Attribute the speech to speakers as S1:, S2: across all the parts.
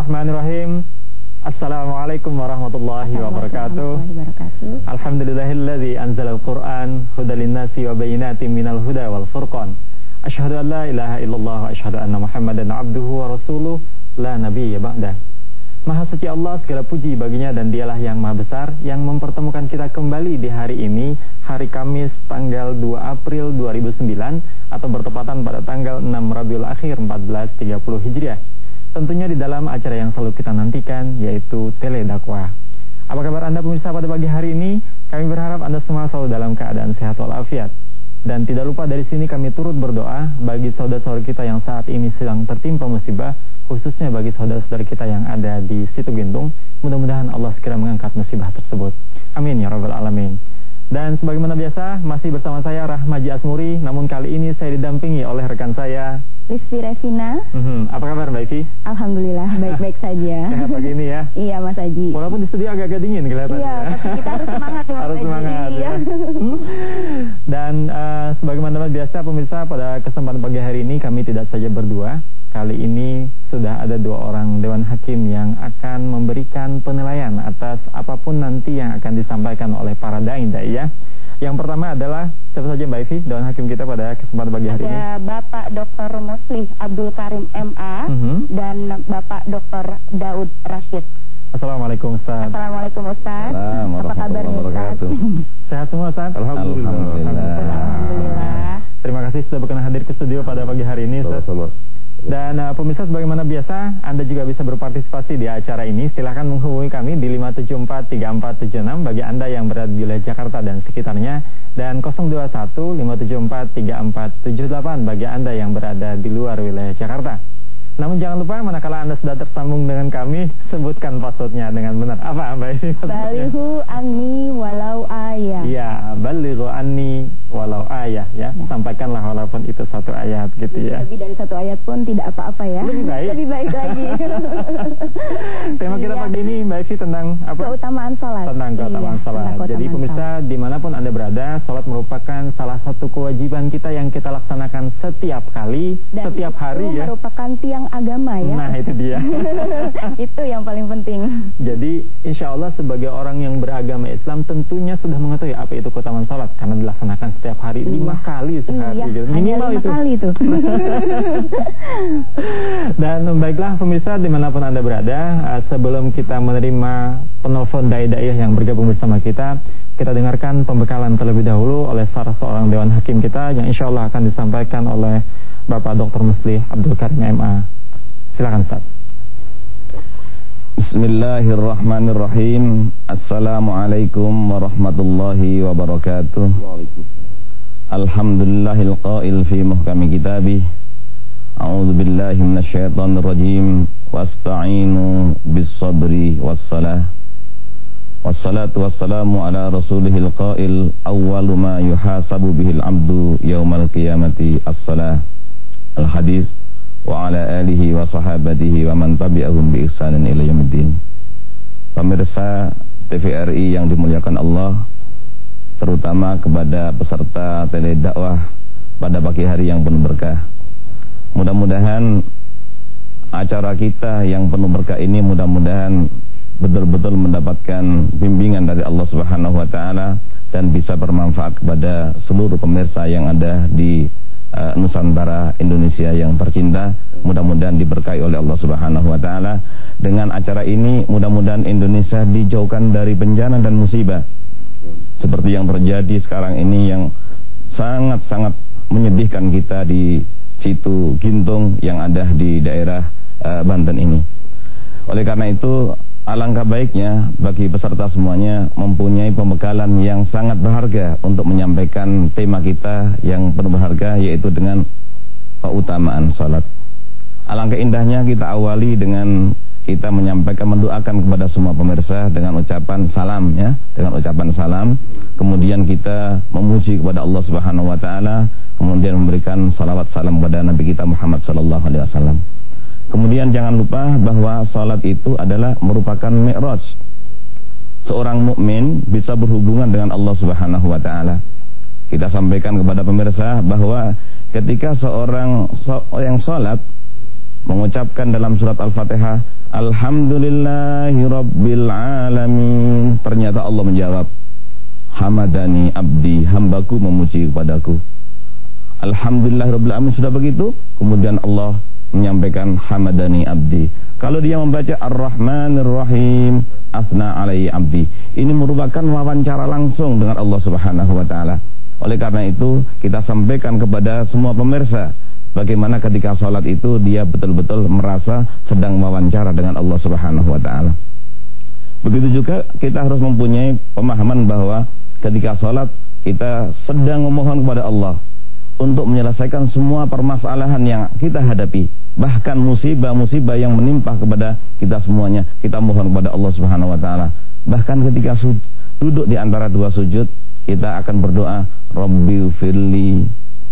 S1: Bismillahirrahmanirrahim. Assalamualaikum warahmatullahi wabarakatuh. Alhamdulillahilladzi anzalal Qur'an hudal linnasi wa bayyinatin minal huda wal furqan. Asyhadu an la ilaha illallah wa asyhadu anna Muhammadan abduhu wa rasuluh la nabiyya ba'dah. Maha suci Allah, segala puji baginya dan dialah yang maha besar yang mempertemukan kita kembali di hari ini, hari Kamis tanggal 2 April 2009 atau bertepatan pada tanggal 6 Rabiul Akhir 1430 Hijriah. Tentunya di dalam acara yang selalu kita nantikan, yaitu Tele Dakwah. Apa kabar Anda pemirsa pada pagi hari ini? Kami berharap Anda semua selalu dalam keadaan sehat walafiat. Dan tidak lupa dari sini kami turut berdoa bagi saudara-saudara kita yang saat ini sedang tertimpa musibah, khususnya bagi saudara-saudara kita yang ada di Situgintung. Mudah-mudahan Allah segera mengangkat musibah tersebut. Amin ya rabbal alamin. Dan sebagaimana biasa masih bersama saya Rahmaji Asmuri, namun kali ini saya didampingi oleh rekan saya
S2: Lisfi Revina.
S1: Apa kabar Mbak Ivi?
S2: Alhamdulillah baik-baik saja.
S1: Sehat pagi ini ya?
S2: Iya Mas Haji.
S1: Walaupun di studio agak-agak dingin kelihatannya.
S2: Iya, tapi kita harus semangat Mas
S1: harus
S2: Haji.
S1: semangat ya. Dan sebagaimana biasa pemirsa, pada kesempatan pagi hari ini kami tidak saja berdua. Kali ini sudah ada 2 orang Dewan Hakim yang akan memberikan penilaian atas apapun nanti yang akan disampaikan oleh para dai-dai ya. Yang pertama adalah siapa saja Mbak Ivi, Dewan Hakim kita pada kesempatan pagi hari ini?
S2: Ada Bapak Dr. Muslih Abdul Karim MA dan Bapak Dr. Daud Rashid.
S1: Assalamualaikum Ustaz.
S2: Assalamualaikum Ustaz. Apa kabarnya Ustaz?
S1: Sehat semua Ustaz?
S2: Alhamdulillah.
S1: Terima kasih sudah berkenan hadir ke studio pada pagi hari ini Ustaz. Dan pemirsa, sebagaimana biasa Anda juga bisa berpartisipasi di acara ini. Silahkan menghubungi kami di 5743476 bagi Anda yang berada di wilayah Jakarta dan sekitarnya, dan 0215743478 bagi Anda yang berada di luar wilayah Jakarta. Namun jangan lupa, manakala Anda sudah tersambung dengan kami, sebutkan passwordnya dengan benar. Apa Mbak ini?
S2: Balighu anni walau ayah.
S1: Ya, balighu anni walau ayah ya. Sampaikanlah walaupun itu 1 ayat gitu ya.
S2: Lebih dari 1 ayat pun tidak apa-apa ya.
S1: Lebih baik.
S2: Lebih baik lagi.
S1: Tema kita pagi ini Mbak Evi tentang apa?
S2: Keutamaan salat.
S1: Tentang keutamaan salat. Jadi pemirsa, dimanapun Anda berada, salat merupakan salah satu kewajiban kita yang kita laksanakan setiap kali, dan setiap hari ya.
S2: Merupakan tiang agama ya.
S1: Nah itu dia.
S2: Itu yang paling penting.
S1: Jadi insya Allah sebagai orang yang beragama Islam tentunya sudah mengetahui apa itu keutamaan salat, karena dilaksanakan setiap hari 5 kali sehari gitu. Minimal
S2: hanya 5
S1: itu.
S2: kali itu.
S1: Dan baiklah pemirsa dimanapun Anda berada, sebelum kita menerima penelpon dai-dai yang bergabung bersama kita dengarkan pembekalan terlebih dahulu oleh salah seorang Dewan Hakim kita yang insya Allah akan disampaikan oleh Bapak Dr. Muslih Abdul Karim MA. Silakan Ustaz.
S3: Bismillahirrahmanirrahim. Assalamualaikum warahmatullahi wabarakatuh. Alhamdulillahil qail fi muhkami kitabih. A'udzu billahi minasyaitonir rajim. Wasta'inu bis sabri was salah. Wassalatu wassalamu ala rasulihil qail. Awwalu ma yuhasabu bihil abdu yaumal qiyamati as-salah. Al-hadis wa ala alihi wa sahabatihi wa man tabi'ahum bi ihsanin ila yaumiddin. Pemirsa TVRI yang dimuliakan Allah, terutama kepada peserta tele dakwah pada pagi hari yang penuh berkah. Mudah-mudahan acara kita yang penuh berkah ini mudah-mudahan betul-betul mendapatkan bimbingan dari Allah Subhanahu wa taala dan bisa bermanfaat kepada seluruh pemirsa yang ada di Nusantara Indonesia yang tercinta. Mudah-mudahan diberkahi oleh Allah Subhanahu wa taala. Dengan acara ini mudah-mudahan Indonesia dijauhkan dari bencana dan musibah seperti yang terjadi sekarang ini yang sangat-sangat menyedihkan kita di Situgintung yang ada di daerah Banten ini. Oleh karena itu alangkah baiknya bagi peserta semuanya mempunyai pembekalan yang sangat berharga untuk menyampaikan tema kita yang penuh berharga, yaitu dengan keutamaan salat. Alangkah indahnya kita awali dengan kita menyampaikan, mendoakan kepada semua pemirsa dengan ucapan salam ya, dengan ucapan salam. Kemudian kita memuji kepada Allah Subhanahu wa taala, kemudian memberikan salawat salam kepada Nabi kita Muhammad sallallahu alaihi wasallam. Kemudian jangan lupa bahwa salat itu adalah merupakan mi'raj. Seorang mukmin bisa berhubungan dengan Allah Subhanahu wa taala. Kita sampaikan kepada pemirsa bahwa ketika seorang yang salat mengucapkan dalam surat Al-Fatihah, Alhamdulillahirabbil alamin, ternyata Allah menjawab, hamadani abdi, hambaku memuji kepadaku. Alhamdulillahirabbil alamin sudah begitu, kemudian Allah menyampaikan hamadani abdi. Kalau dia membaca Ar-Rahmanir Rahim, asna alaihi abdi, ini merupakan wawancara langsung dengan Allah Subhanahu wa taala. Oleh karena itu, kita sampaikan kepada semua pemirsa bagaimana ketika sholat itu dia betul-betul merasa sedang wawancara dengan Allah Subhanahu wa taala. Begitu juga kita harus mempunyai pemahaman bahwa ketika sholat kita sedang memohon kepada Allah untuk menyelesaikan semua permasalahan yang kita hadapi, bahkan musibah-musibah yang menimpa kepada kita semuanya, kita mohon kepada Allah Subhanahu wa taala. Bahkan ketika duduk di antara dua sujud, kita akan berdoa, Rabbi firli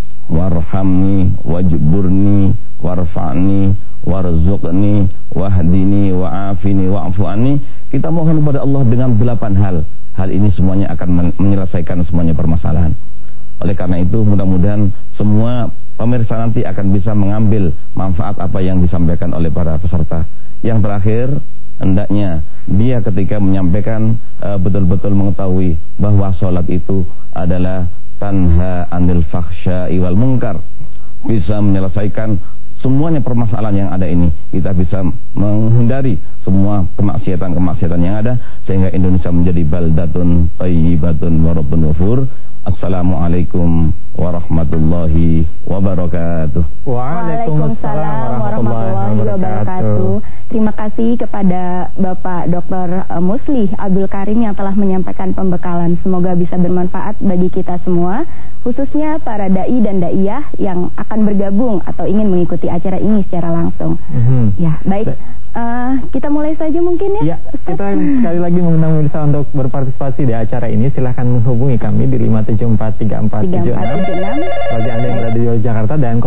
S3: warhamni wajburni warfa'ni warzuqni wahdini wa'afini wa'fu anni. Kita mohon kepada Allah dengan 8 hal. Hal ini semuanya akan menyelesaikan semuanya permasalahan. Oleh karena itu, mudah-mudahan semua pemirsa nanti akan bisa mengambil manfaat apa yang disampaikan oleh para peserta. Yang terakhir, hendaknya dia ketika menyampaikan betul-betul mengetahui bahwa sholat itu adalah tanha anil fakhsya'i wal munkar, bisa menyelesaikan semuanya permasalahan yang ada ini. Kita bisa menghindari semua kemaksiatan-kemaksiatan yang ada, sehingga Indonesia menjadi baldatun thayyibatun wa rabbun ghafur. Assalamualaikum warahmatullahi wabarakatuh.
S2: Waalaikumsalam warahmatullahi wabarakatuh. Terima kasih kepada Bapak Dr. Muslih Abdul Karim yang telah menyampaikan pembekalan. Semoga bisa bermanfaat bagi kita semua, khususnya para dai dan daiyah yang akan bergabung atau ingin mengikuti acara ini secara langsung. Ya, baik. Kita mulai saja mungkin ya.
S1: Ya, kita sekali lagi mengundang pemirsa untuk berpartisipasi di acara ini. Silahkan menghubungi kami di 5743476 bagi Anda yang berada di Jakarta, dan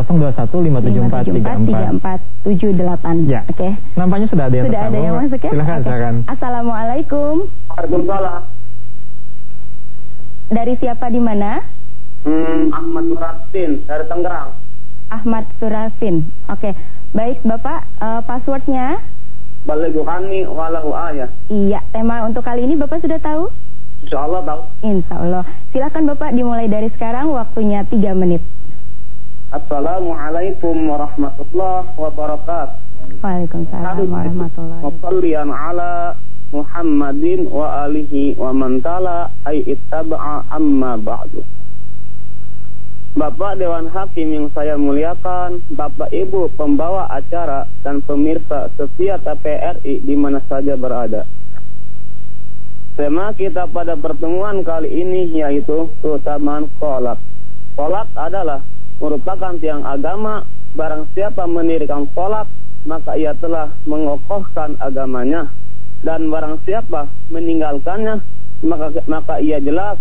S1: 0215743478. Ya.
S2: Oke.
S1: Nampaknya sudah ada yang
S2: masuk ya.
S1: Silakan.
S2: Assalamualaikum.
S4: Waalaikumsalam.
S2: Dari siapa, di mana?
S4: Ahmad Surafin dari Tangerang.
S2: Ahmad Surafin. Oke. Baik Bapak, passwordnya?
S4: Balighani walahu ayah.
S2: Iya, tema untuk kali ini Bapak sudah tahu?
S4: Insyaallah tahu.
S2: Insyaallah. Silakan Bapak dimulai dari sekarang, waktunya 3 menit.
S4: Assalamualaikum warahmatullahi wabarakatuh.
S2: Waalaikumsalam warahmatullahi wabarakatuh.
S4: Wassallian ala Muhammadin wa alihi wa man tala ay ittaba'a amma ba'du. Bapak Dewan Hakim yang saya muliakan, Bapak Ibu pembawa acara dan pemirsa setia TPRI di mana saja berada. Tema kita pada pertemuan kali ini yaitu keutamaan sholat. Sholat adalah merupakan tiang agama. Barang siapa mendirikan sholat, maka ia telah mengokohkan agamanya. Dan barang siapa meninggalkannya, maka ia jelas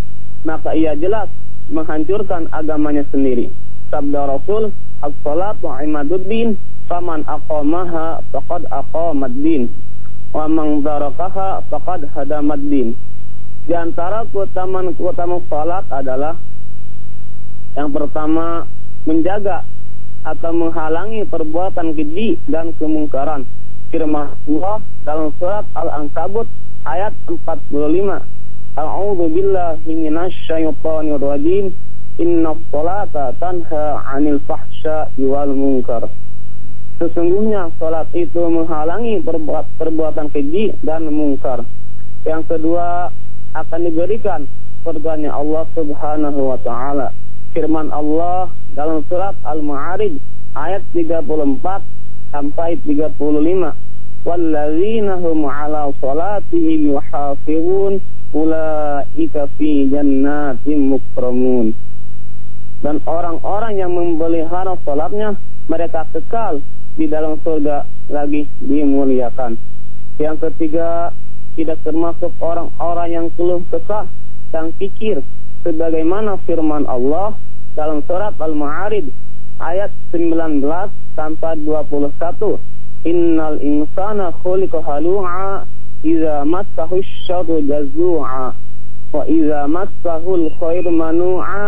S4: menghancurkan agamanya sendiri. Sabda Rasul, as-salatu imaduddin, faman aqamaha faqad aqamaddin, wa man tarakaha faqad hadamaddin. Di antara keutamaan salat adalah yang pertama, menjaga atau menghalangi perbuatan keji dan kemungkaran. Firman Allah dalam surat Al-Ankabut ayat 45, A'udzu billahi minasyaitonir rajim. Innas sholata tanha 'anil fahsya'i wal munkar. Sesungguhnya salat itu menghalangi perbuatan keji dan mungkar. Yang kedua, akan diberikan surganya Allah Subhanahu wa taala. Firman Allah dalam surat Al-Ma'arij ayat 34 sampai 35. Walladzina hum 'ala sholatihim yuhafizun ulaika fi jannatin mukramun. Dan orang-orang yang memelihara salatnya, mereka kekal di dalam surga lagi dimuliakan. Yang ketiga, tidak termasuk orang-orang yang keluh kesah dan kikir, sebagaimana firman Allah dalam surat Al-Ma'arij ayat 19 sampai 21. Innal insana khuliqa halu'a idza massahu asy-syarru jazu'a wa idza massahu al-khairu manu'a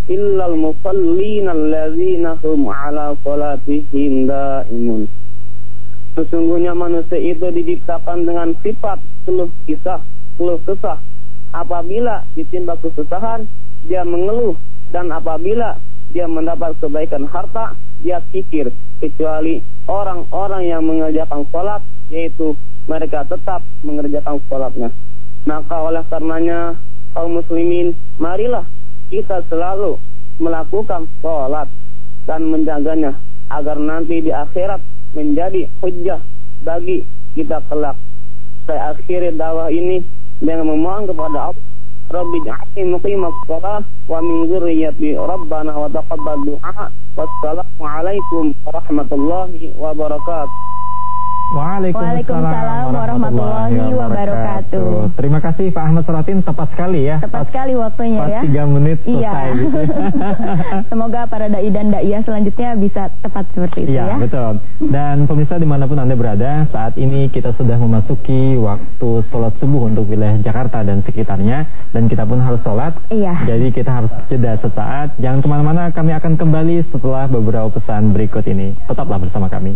S4: illal musallina allazina hum ala salatihim daimun. Sesungguhnya manusia itu diciptakan dengan sifat keluh kesah. Apabila ditimpa kesusahan, dia mengeluh, dan apabila dia mendapat kebaikan harta, dia kikir. Kecuali orang-orang yang mengerjakan sholat, yaitu mereka tetap mengerjakan sholatnya. Maka oleh karenanya kaum muslimin, marilah kita selalu melakukan sholat dan menjaganya, agar nanti di akhirat menjadi hujjah bagi kita kelak. Saya akhiri dakwah ini dengan memohon kepada Allah, Rabbi ja'alni muqimas shalah wa min dzurriyyati rabbana wa taqabbal du'a. Wassalamu alaikum warahmatullahi wabarakatuh.
S2: Waalaikumsalam warahmatullahi wabarakatuh.
S1: Terima kasih Pak Ahmad Suratin, tepat sekali ya.
S2: Tepat sekali waktunya ya.
S1: 3 menit selesai gitu.
S2: Semoga para dai dan daiyah selanjutnya bisa tepat seperti itu ya.
S1: Iya, betul. Dan pemirsa dimanapun Anda berada, saat ini kita sudah memasuki waktu sholat subuh untuk wilayah Jakarta dan sekitarnya, dan kita pun harus sholat.
S2: Iya.
S1: Jadi kita harus jeda sesaat. Jangan kemana-mana, kami akan kembali setelah beberapa pesan berikut ini. Tetaplah bersama kami.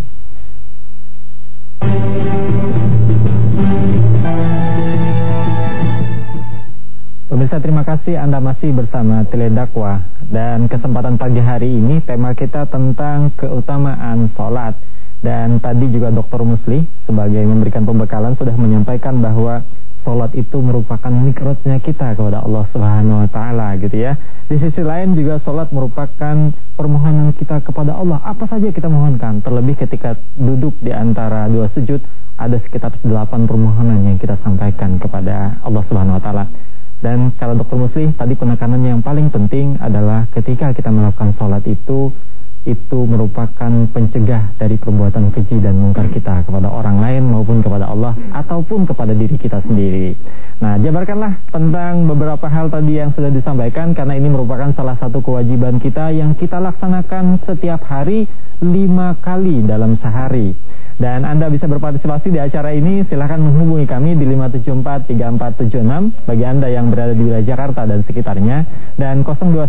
S1: Pemirsa, terima kasih Anda masih bersama Teledakwah, dan kesempatan pagi hari ini tema kita tentang keutamaan sholat. Dan tadi juga Dr. Musli sebagai memberikan pembekalan sudah menyampaikan bahwa sholat itu merupakan mikrotnya kita kepada Allah Subhanahu wa Ta'ala gitu ya. Di sisi lain juga sholat merupakan permohonan kita kepada Allah. Apa saja kita mohonkan, terlebih ketika duduk di antara 2 sujud, ada sekitar 8 permohonan yang kita sampaikan kepada Allah Subhanahu wa Ta'ala. Dan kalau Dr. Musli tadi penekanannya yang paling penting adalah ketika kita melakukan sholat itu merupakan pencegah dari perbuatan keji dan mungkar kita kepada orang lain maupun kepada Allah ataupun kepada diri kita sendiri. Nah, jabarkanlah tentang beberapa hal tadi yang sudah disampaikan, karena ini merupakan salah satu kewajiban kita yang kita laksanakan setiap hari 5 kali dalam sehari. Dan Anda bisa berpartisipasi di acara ini, silahkan menghubungi kami di 5743476 bagi Anda yang berada di wilayah Jakarta dan sekitarnya, dan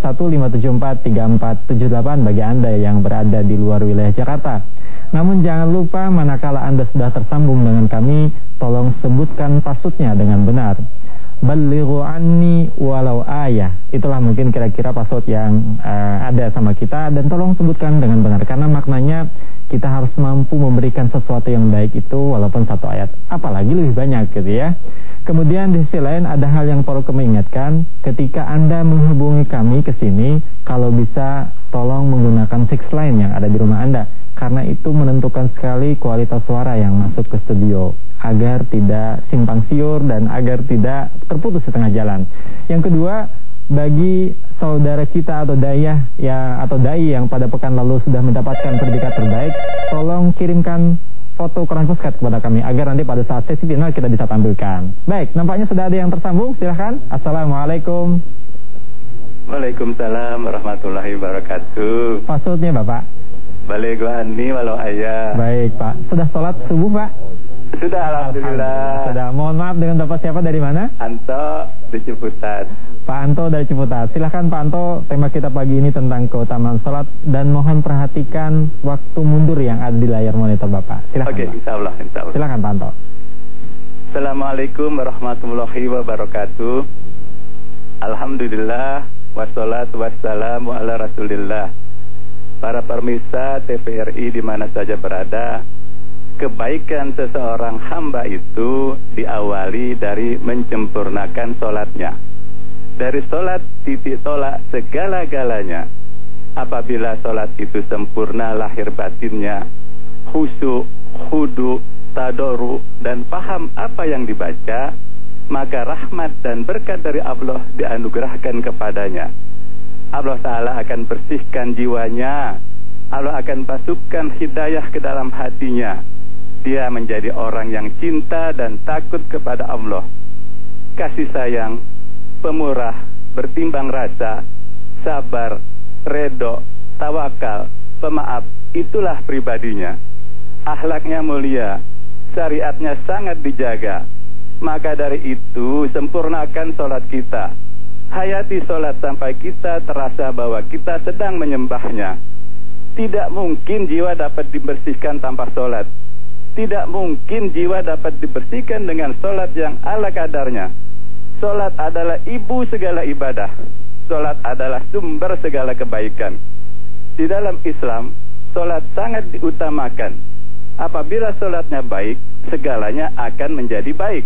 S1: 0215743478 bagi Anda yang berada di luar wilayah Jakarta. Namun jangan lupa, manakala Anda sudah tersambung dengan kami, tolong sebutkan passwordnya dengan benar. Balighu anni walau ayah. Itulah mungkin kira-kira password yang ada sama kita, dan tolong sebutkan dengan benar, karena maknanya kita harus mampu memberikan sesuatu yang baik itu walaupun 1 ayat, apalagi lebih banyak gitu ya. Kemudian di sisi lain ada hal yang perlu kami ingatkan, ketika Anda menghubungi kami ke sini, kalau bisa tolong menggunakan fix line yang ada di rumah Anda, karena itu menentukan sekali kualitas suara yang masuk ke studio, agar tidak simpang siur dan agar tidak terputus di tengah jalan. Yang kedua, bagi saudara kita atau daiyah ya, atau dai yang pada pekan lalu sudah mendapatkan predikat terbaik, tolong kirimkan foto Quran Puskat kepada kami agar nanti pada saat sesi final kita bisa tampilkan. Baik, nampaknya sudah ada yang tersambung, silahkan. Assalamualaikum.
S5: Waalaikumsalam warahmatullahi wabarakatuh.
S1: Passwordnya Bapak?
S5: Balighu anni walau ayah.
S1: Baik Pak, sudah sholat subuh Pak?
S5: Sudah, alhamdulillah.
S1: Sudah. Mohon maaf, dengan Bapak siapa, dari mana?
S5: Anto di Ciputat.
S1: Pak Anto dari Ciputat. Silahkan Pak Anto, tema kita pagi ini tentang keutamaan sholat, dan mohon perhatikan waktu mundur yang ada di layar monitor Bapak. Silahkan.
S5: Oke, insyaallah.
S1: Silahkan Pak Anto.
S5: Assalamualaikum warahmatullahi wabarakatuh. Alhamdulillah, wassalatu wassalamu ala rasulillah. Para pemirsa TVRI di mana saja berada, kebaikan seseorang hamba itu diawali dari menyempurnakan sholatnya. Dari sholat titik tolak segala-galanya. Apabila sholat itu sempurna lahir batinnya, khusyuk, khudu, tadoru, dan paham apa yang dibaca, maka rahmat dan berkat dari Allah dianugerahkan kepadanya. Allah Ta'ala akan bersihkan jiwanya, Allah akan masukkan hidayah ke dalam hatinya. Dia menjadi orang yang cinta dan takut kepada Allah, kasih sayang, pemurah, bertimbang rasa, sabar, redho, tawakal, pemaaf. Itulah pribadinya. Akhlaknya mulia, syariatnya sangat dijaga. Maka dari itu sempurnakan sholat kita. Hayati sholat sampai kita terasa bahwa kita sedang menyembahnya. Tidak mungkin jiwa dapat dibersihkan tanpa sholat. Tidak mungkin jiwa dapat dibersihkan dengan sholat yang ala kadarnya. Sholat adalah ibu segala ibadah. Sholat adalah sumber segala kebaikan. Di dalam Islam, sholat sangat diutamakan. Apabila sholatnya baik, segalanya akan menjadi baik.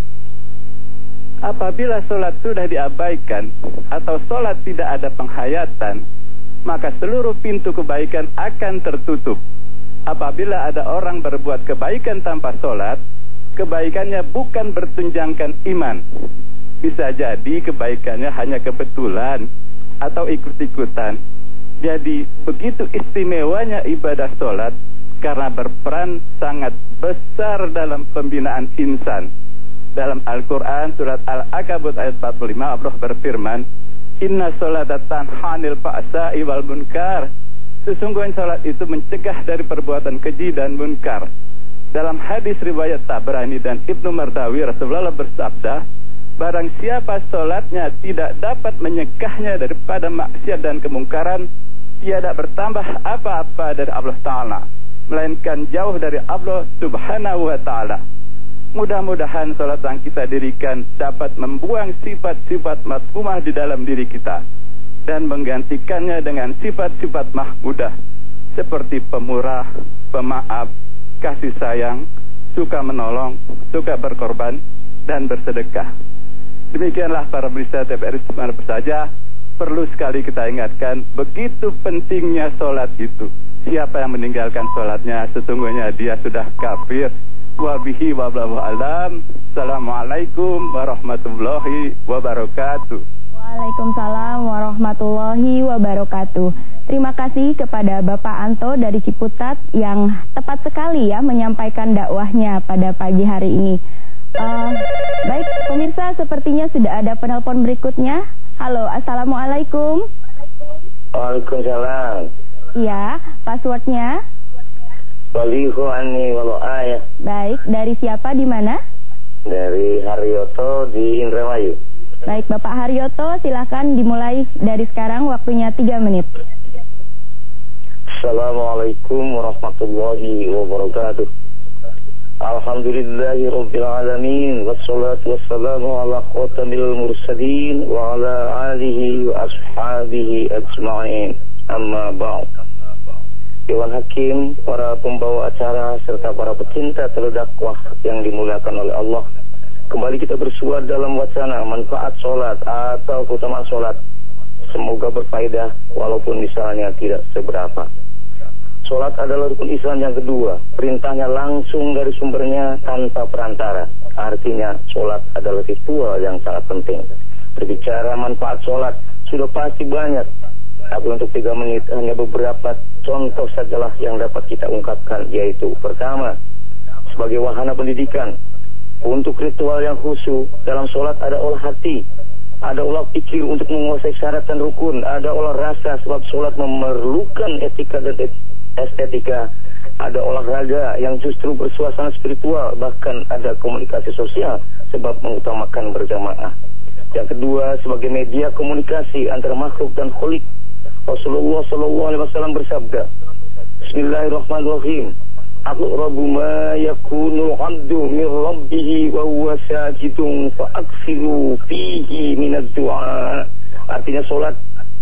S5: Apabila sholat sudah diabaikan atau sholat tidak ada penghayatan, maka seluruh pintu kebaikan akan tertutup. Apabila ada orang berbuat kebaikan tanpa sholat, kebaikannya bukan bertunjangkan iman. Bisa jadi kebaikannya hanya kebetulan atau ikut-ikutan. Jadi begitu istimewanya ibadah sholat karena berperan sangat besar dalam pembinaan insan. Dalam Al-Quran surat Al-Ankabut ayat 45 Allah berfirman, Inna sholata tanha 'anil fahsya'i wal munkar. Sesungguhnya salat itu mencegah dari perbuatan keji dan munkar. Dalam hadis riwayat Tabrani dan Ibnu Mardawi, Rasulullah bersabda, barang siapa salatnya tidak dapat menyegahnya daripada maksiat dan kemungkaran, tiada bertambah apa-apa dari Allah Ta'ala, melainkan jauh dari Allah Subhanahu wa Ta'ala. Mudah-mudahan salat yang kita dirikan dapat membuang sifat-sifat mazmumah di dalam diri kita dan menggantikannya dengan sifat-sifat mahmudah seperti pemurah, pemaaf, kasih sayang, suka menolong, suka berkorban, dan bersedekah. Demikianlah para pemirsa TVRI dimana saja, perlu sekali kita ingatkan begitu pentingnya sholat itu. Siapa yang meninggalkan sholatnya sesungguhnya dia sudah kafir. Wabihi wablahu alam. Assalamualaikum warahmatullahi wabarakatuh.
S2: Waalaikumsalam warahmatullahi wabarakatuh. Terima kasih kepada Bapak Anto dari Ciputat yang tepat sekali ya menyampaikan dakwahnya pada pagi hari ini. Baik pemirsa, sepertinya sudah ada penelpon berikutnya. Halo, assalamualaikum.
S6: Waalaikumsalam.
S2: Iya, passwordnya?
S6: Walihu anni walau ayah.
S2: Baik, dari siapa di mana?
S6: Dari Haryoto di Indramayu.
S2: Baik, Bapak Haryoto, silakan dimulai dari sekarang, waktunya 3 menit.
S6: Assalamualaikum warahmatullahi wabarakatuh. Alhamdulillahi rabbil alamin, wassalatu wassalamu ala khatamil mursalin wa ala alihi wa ashabihi ajma'in. Amma ba'd. Dewan Hakim, para pembawa acara, serta para pecinta teledakwah yang dimuliakan oleh Allah. Kembali kita bersua dalam wacana manfaat sholat atau keutamaan sholat. Semoga berfaedah walaupun misalnya tidak seberapa. Sholat adalah rukun Islam yang kedua. Perintahnya langsung dari sumbernya tanpa perantara. Artinya sholat adalah ritual yang sangat penting. Berbicara manfaat sholat sudah pasti banyak. Tapi untuk 3 menit hanya beberapa contoh sajalah yang dapat kita ungkapkan, yaitu pertama, sebagai wahana pendidikan. Untuk ritual yang khusyuk dalam sholat ada olah hati, ada olah pikir untuk menguasai syarat dan rukun, ada olah rasa sebab sholat memerlukan etika dan estetika, ada olahraga yang justru bersuasana spiritual, bahkan ada komunikasi sosial sebab mengutamakan berjamaah. Yang kedua, sebagai media komunikasi antara makhluk dan kholik. Rasulullah SAW bersabda, Bismillahirrahmanirrahim, aqrabu ma yakunu 'abdu min rabbih wa huwa sajidun fa aksiru fihi minad du'a. Artinya salat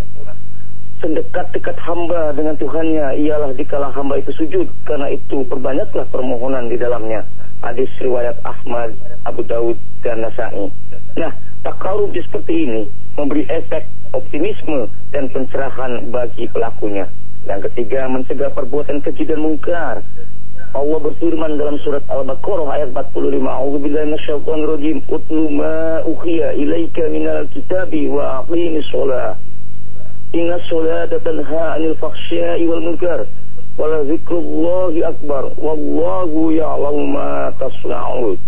S6: sedekat-dekat hamba dengan Tuhannya ialah dikala hamba itu sujud, karena itu perbanyaklah permohonan di dalamnya. Hadis riwayat Ahmad, Abu Daud dan Nasa'i. Nah, takarub seperti ini memberi efek optimisme dan pencerahan bagi pelakunya. Yang ketiga, mencegah perbuatan keji dan mungkar. Allah berfirman dalam surat Al-Baqarah ayat 45, A'udzubillahi minasyaitonir rajim, utlu ma uhiya ilaika minal kitabi wa aqimis shalah. Inna sholata tanha 'anil fahsya'i wal munkar. Wa la dzikrullahi akbar. Wallahu ya'lamu ma tasna'un.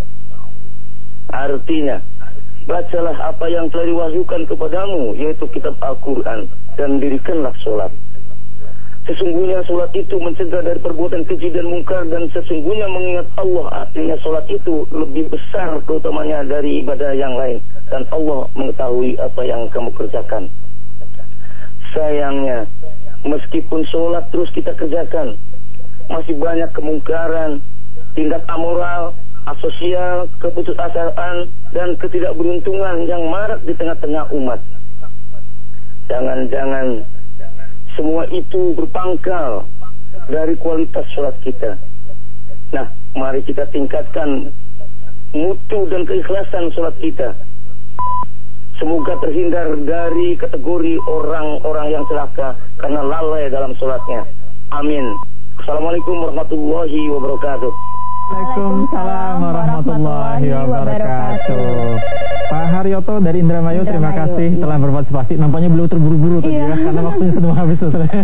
S6: Artinya, bacalah apa yang telah diwahyukan kepadamu, yaitu kitab Al-Quran, dan dirikanlah sholat. Sesungguhnya sholat itu mencegah dari perbuatan keji dan mungkar, dan sesungguhnya mengingat Allah, artinya sholat itu lebih besar keutamanya dari ibadah yang lain, dan Allah mengetahui apa yang kamu kerjakan. Sayangnya, meskipun sholat terus kita kerjakan, masih banyak kemungkaran, tindak amoral, asosial, keputusasaan, dan ketidakberuntungan yang marak di tengah-tengah umat. Jangan-jangan semua itu berpangkal dari kualitas sholat kita. Nah, mari kita tingkatkan mutu dan keikhlasan sholat kita. Semoga terhindar dari kategori orang-orang yang celaka karena lalai dalam sholatnya. Amin. Assalamualaikum warahmatullahi wabarakatuh.
S1: Waalaikumsalam warahmatullahi wabarakatuh. Pak Haryoto dari Indramayu, terima kasih telah berpartisipasi. Nampaknya beliau terburu-buru tadi ya, karena waktunya sudah habis.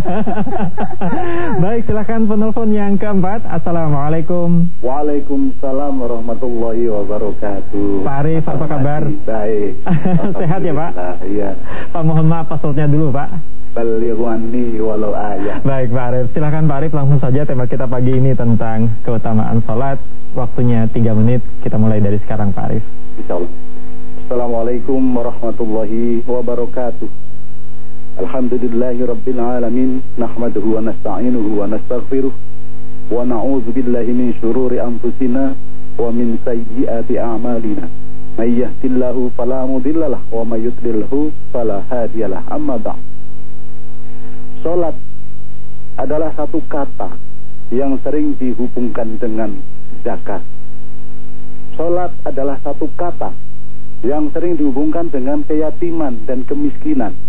S1: Baik, silakan penelpon yang keempat. Assalamualaikum.
S7: Waalaikumsalam warahmatullahi wabarakatuh.
S1: Pak Arif, apa kabar?
S7: Baik.
S1: Sehat ya Pak?
S7: Iya.
S1: Pak, mohon maaf passwordnya dulu Pak.
S7: Balighani walau ayat.
S1: Baik Pak Arif, silakan Pak Arif, langsung saja tema kita pagi ini tentang keutamaan sholat. Waktunya 3 menit, kita mulai dari sekarang Pak Arif.
S7: Insyaallah. Assalamualaikum warahmatullahi wabarakatuh. Alhamdulillahi rabbil alamin, nahmaduhu wa nasta'inuhu wa nastaghfiruh, wa na'udzu billahi min syururi anfusina wa min sayyiati a'malina. May yahdihillahu fala mudhillalah wa may yudlilhu fala hadiyalah. Amma ba'd. Salat adalah satu kata yang sering dihubungkan dengan zakat. Salat adalah satu kata yang sering dihubungkan dengan keyatiman dan kemiskinan.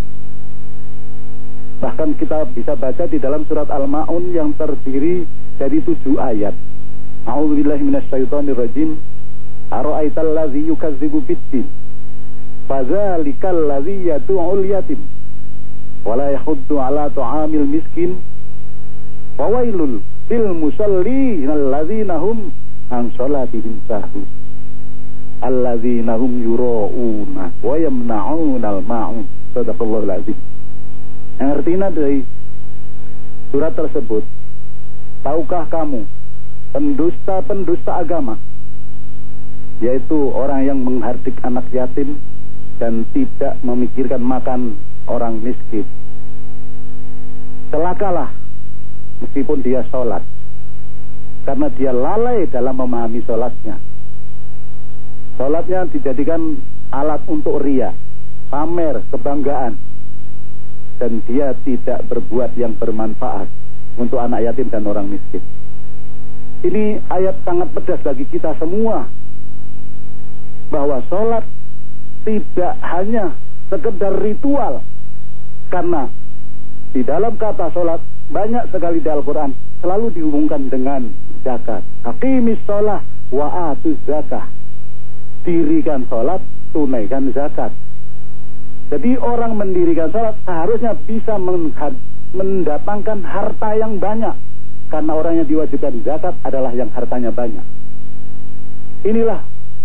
S7: Bahkan kita bisa baca di dalam surat Al-Ma'un yang terdiri dari 7 ayat. A'udzubillahi minasyaitonirrajim. Ara'aital ladzi yukadzibu biddin. Fadzalikal ladzi yad'ul yatim. Wala yahuddu ala ta'amil miskin. Fawailul lil musallin alladzina hum an salatihim sahun. Alladzina hum yura'una wa yamna'unal ma'un. Shadaqallahul azim. Yang artinya dari surat tersebut, tahukah kamu pendusta-pendusta agama, yaitu orang yang menghardik anak yatim dan tidak memikirkan makan orang miskin. Celakalah meskipun dia sholat, karena dia lalai dalam memahami sholatnya. Sholatnya dijadikan alat untuk riya, pamer, kebanggaan, dan dia tidak berbuat yang bermanfaat untuk anak yatim dan orang miskin. Ini ayat sangat pedas bagi kita semua, bahwa sholat tidak hanya sekedar ritual, karena di dalam kata sholat banyak sekali di Al-Quran selalu dihubungkan dengan zakat. Aqimis sholah wa atuz zakah. Dirikan sholat, tunaikan zakat. Jadi orang mendirikan sholat seharusnya bisa mendatangkan harta yang banyak, karena orang yang diwajibkan zakat adalah yang hartanya banyak. Inilah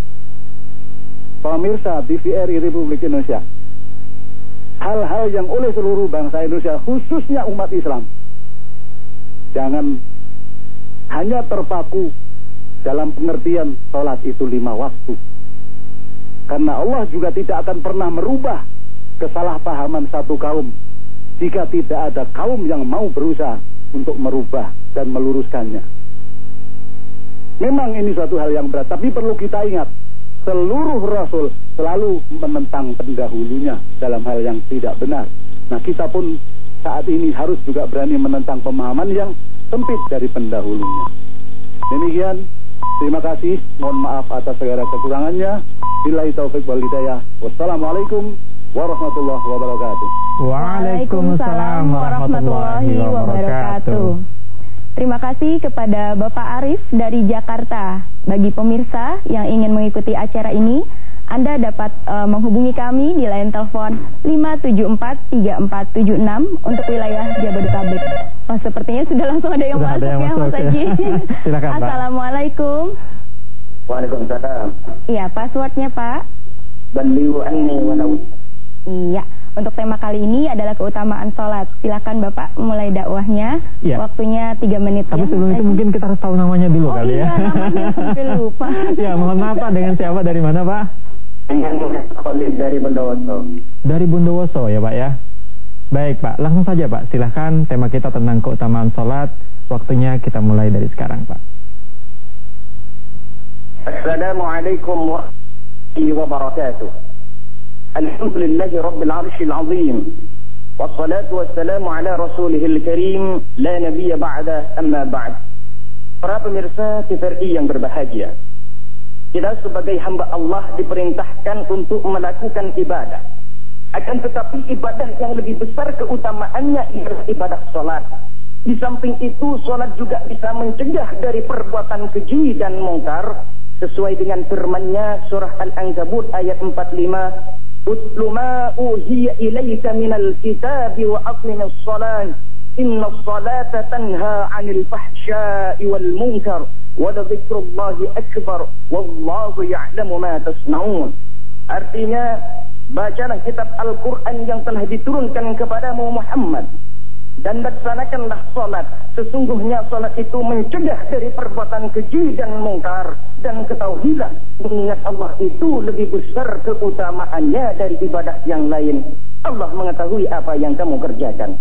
S7: pemirsa TVRI Republik Indonesia, hal-hal yang oleh seluruh bangsa Indonesia, khususnya umat Islam, jangan hanya terpaku dalam pengertian sholat itu 5 waktu. Karena Allah juga tidak akan pernah merubah kesalahpahaman satu kaum jika tidak ada kaum yang mau berusaha untuk merubah dan meluruskannya. Memang ini suatu hal yang berat, tapi perlu kita ingat, seluruh Rasul selalu menentang pendahulunya dalam hal yang tidak benar. Nah, kita pun saat ini harus juga berani menentang pemahaman yang sempit dari pendahulunya. Demikian, terima kasih, mohon maaf atas segala kekurangannya. Billahi taufiq wal hidayah. Wassalamualaikum warahmatullahi wabarakatuh.
S1: Waalaikumsalam warahmatullahi wabarakatuh.
S2: Terima kasih kepada Bapak Arif dari Jakarta. Bagi pemirsa yang ingin mengikuti acara ini, Anda dapat menghubungi kami di line telepon 5743476 untuk wilayah Jabodetabek. Oh, sepertinya sudah langsung ada yang masuk ya, Mas Haji.
S1: Silakan, Pak.
S2: Assalamualaikum.
S6: Waalaikumsalam.
S2: Iya, passwordnya Pak.
S6: Ballighu anni walau.
S2: Iya. Untuk tema kali ini adalah keutamaan sholat. Silakan Bapak mulai dakwahnya. Ya. Waktunya 3 menit.
S1: Tapi sebelum itu mungkin kita harus tahu namanya dulu kali ya.
S2: Namanya sampai lupa.
S1: Ya, mohon maaf Pak, dengan siapa, dari mana Pak?
S4: Dari Bondowoso.
S1: Dari Bondowoso ya Pak ya. Baik Pak, langsung saja Pak. Silakan, tema kita tentang keutamaan sholat. Waktunya kita mulai dari sekarang Pak.
S4: Assalamualaikum warahmatullahi wabarakatuh. Alhamdulillahi rabbil arshil azim. Wassalatu wassalamu ala rasulihil karim. La nabiyya ba'da, amma ba'd. Para pemirsa TVRI yang berbahagia, kita sebagai hamba Allah diperintahkan untuk melakukan ibadah. Akan tetapi ibadah yang lebih besar keutamaannya ialah ibadah sholat. Di samping itu, sholat juga bisa mencegah dari perbuatan keji dan mungkar. Sesuai dengan firman-Nya surah Al-Ankabut ayat 45, "Utlu ma uhiya ilaika minal kitabi wa aqimis shalah. Innas salata tanha 'anil fahsya'i wal munkar wa dzikrullahi akbar wallahu ya'lamu ma tasna'un." Artinya, bacalah kitab Al-Qur'an yang telah diturunkan kepadamu Muhammad dan laksanakanlah salat. Sesungguhnya salat itu mencegah dari perbuatan keji dan mungkar. Dan ketahuilah, mengingat Allah itu lebih besar keutamaannya dari ibadah yang lain. Allah mengetahui apa yang kamu kerjakan.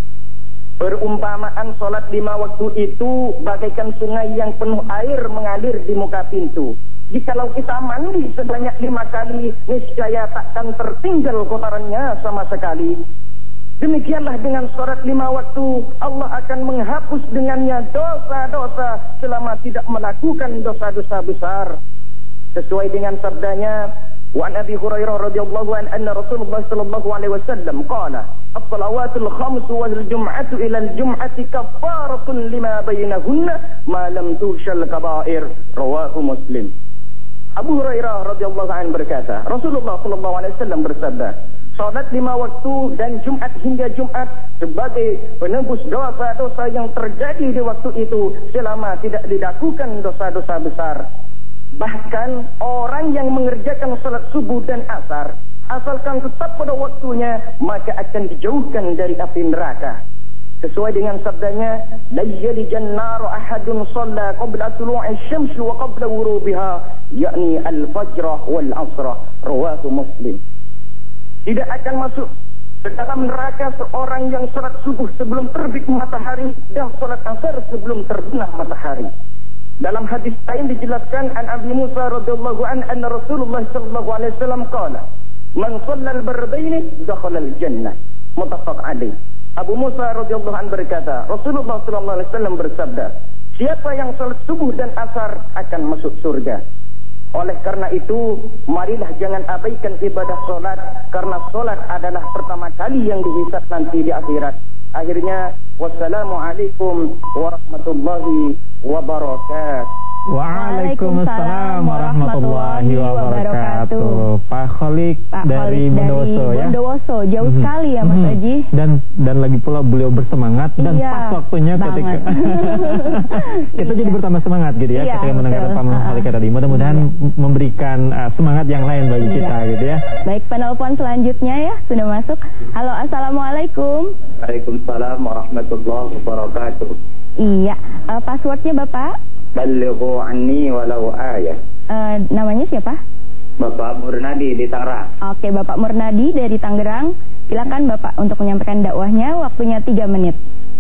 S4: Perumpamaan salat 5 waktu itu bagaikan sungai yang penuh air mengalir di muka pintu. Jikalau kita mandi sebanyak 5 kali, niscaya takkan tertinggal kotorannya sama sekali. Demikianlah dengan sholat 5 waktu, Allah akan menghapus dengannya dosa-dosa selama tidak melakukan dosa-dosa besar. Sesuai dengan sabdanya, wa an Abi Hurairah radhiyallahu anhu anna Rasulullah sallallahu alaihi wasallam qala, "As-salawatul khamsu wal jum'atu ila al-jum'ati kaffaratun lima bainahunna ma lam tushal kaba'ir." Rawahu Muslim. Abu Hurairah radhiyallahu anhu berkata, Rasulullah sallallahu alaihi wasallam bersabda, salat 5 waktu dan Jumat hingga Jumat sebagai penebus dosa-dosa yang terjadi di waktu itu selama tidak dilakukan dosa-dosa besar. Bahkan orang yang mengerjakan salat subuh dan asar, asalkan tetap pada waktunya, maka akan dijauhkan dari api neraka. Sesuai dengan sabdanya, la yalijan nar ahadun shalla qabla tulu'i syamsi wa qabla ghurubiha, yakni al-fajr wal 'asr. Rawahu Muslim. Tidak akan masuk ke dalam neraka seorang yang salat subuh sebelum terbit matahari dan salat asar sebelum terbenam matahari. Dalam hadis lain dijelaskan an Abi Musa radhiyallahu anhu anna Rasulullah sallallahu alaihi wasallam qala, "Man shalla al-bardaini dakhala al-jannah." Muttafaq alaih. Abu Musa radhiyallahu anhu berkata, Rasulullah sallallahu alaihi wasallam bersabda, siapa yang salat subuh dan asar akan masuk surga. Oleh karena itu, marilah jangan abaikan ibadah solat, karena solat adalah pertama kali yang dihisab nanti di akhirat. Akhirnya, wassalamualaikum warahmatullahi wabarakatuh.
S1: Waalaikumsalam warahmatullahi wabarakatuh. Pak Kholik dari Bondowoso ya.
S2: Bondowoso, jauh sekali ya Mas Aji.
S1: Dan lagi pula beliau bersemangat dan pas waktunya ketika kita jadi bertambah semangat gitu ya ketika mendengarkan Pak Kholik tadi. Mudah-mudahan memberikan semangat yang lain bagi kita gitu ya.
S2: Baik, penelpon selanjutnya ya sudah masuk. Halo, assalamualaikum.
S4: Waalaikumsalam warahmatullahi wabarakatuh.
S2: Iya, passwordnya Bapak?
S4: Balighu anni walau ayah.
S2: Namanya siapa?
S4: Bapak Murnadi di Tangerang.
S2: Oke, Bapak Murnadi dari Tangerang. Silakan Bapak untuk menyampaikan dakwahnya, waktunya 3 menit.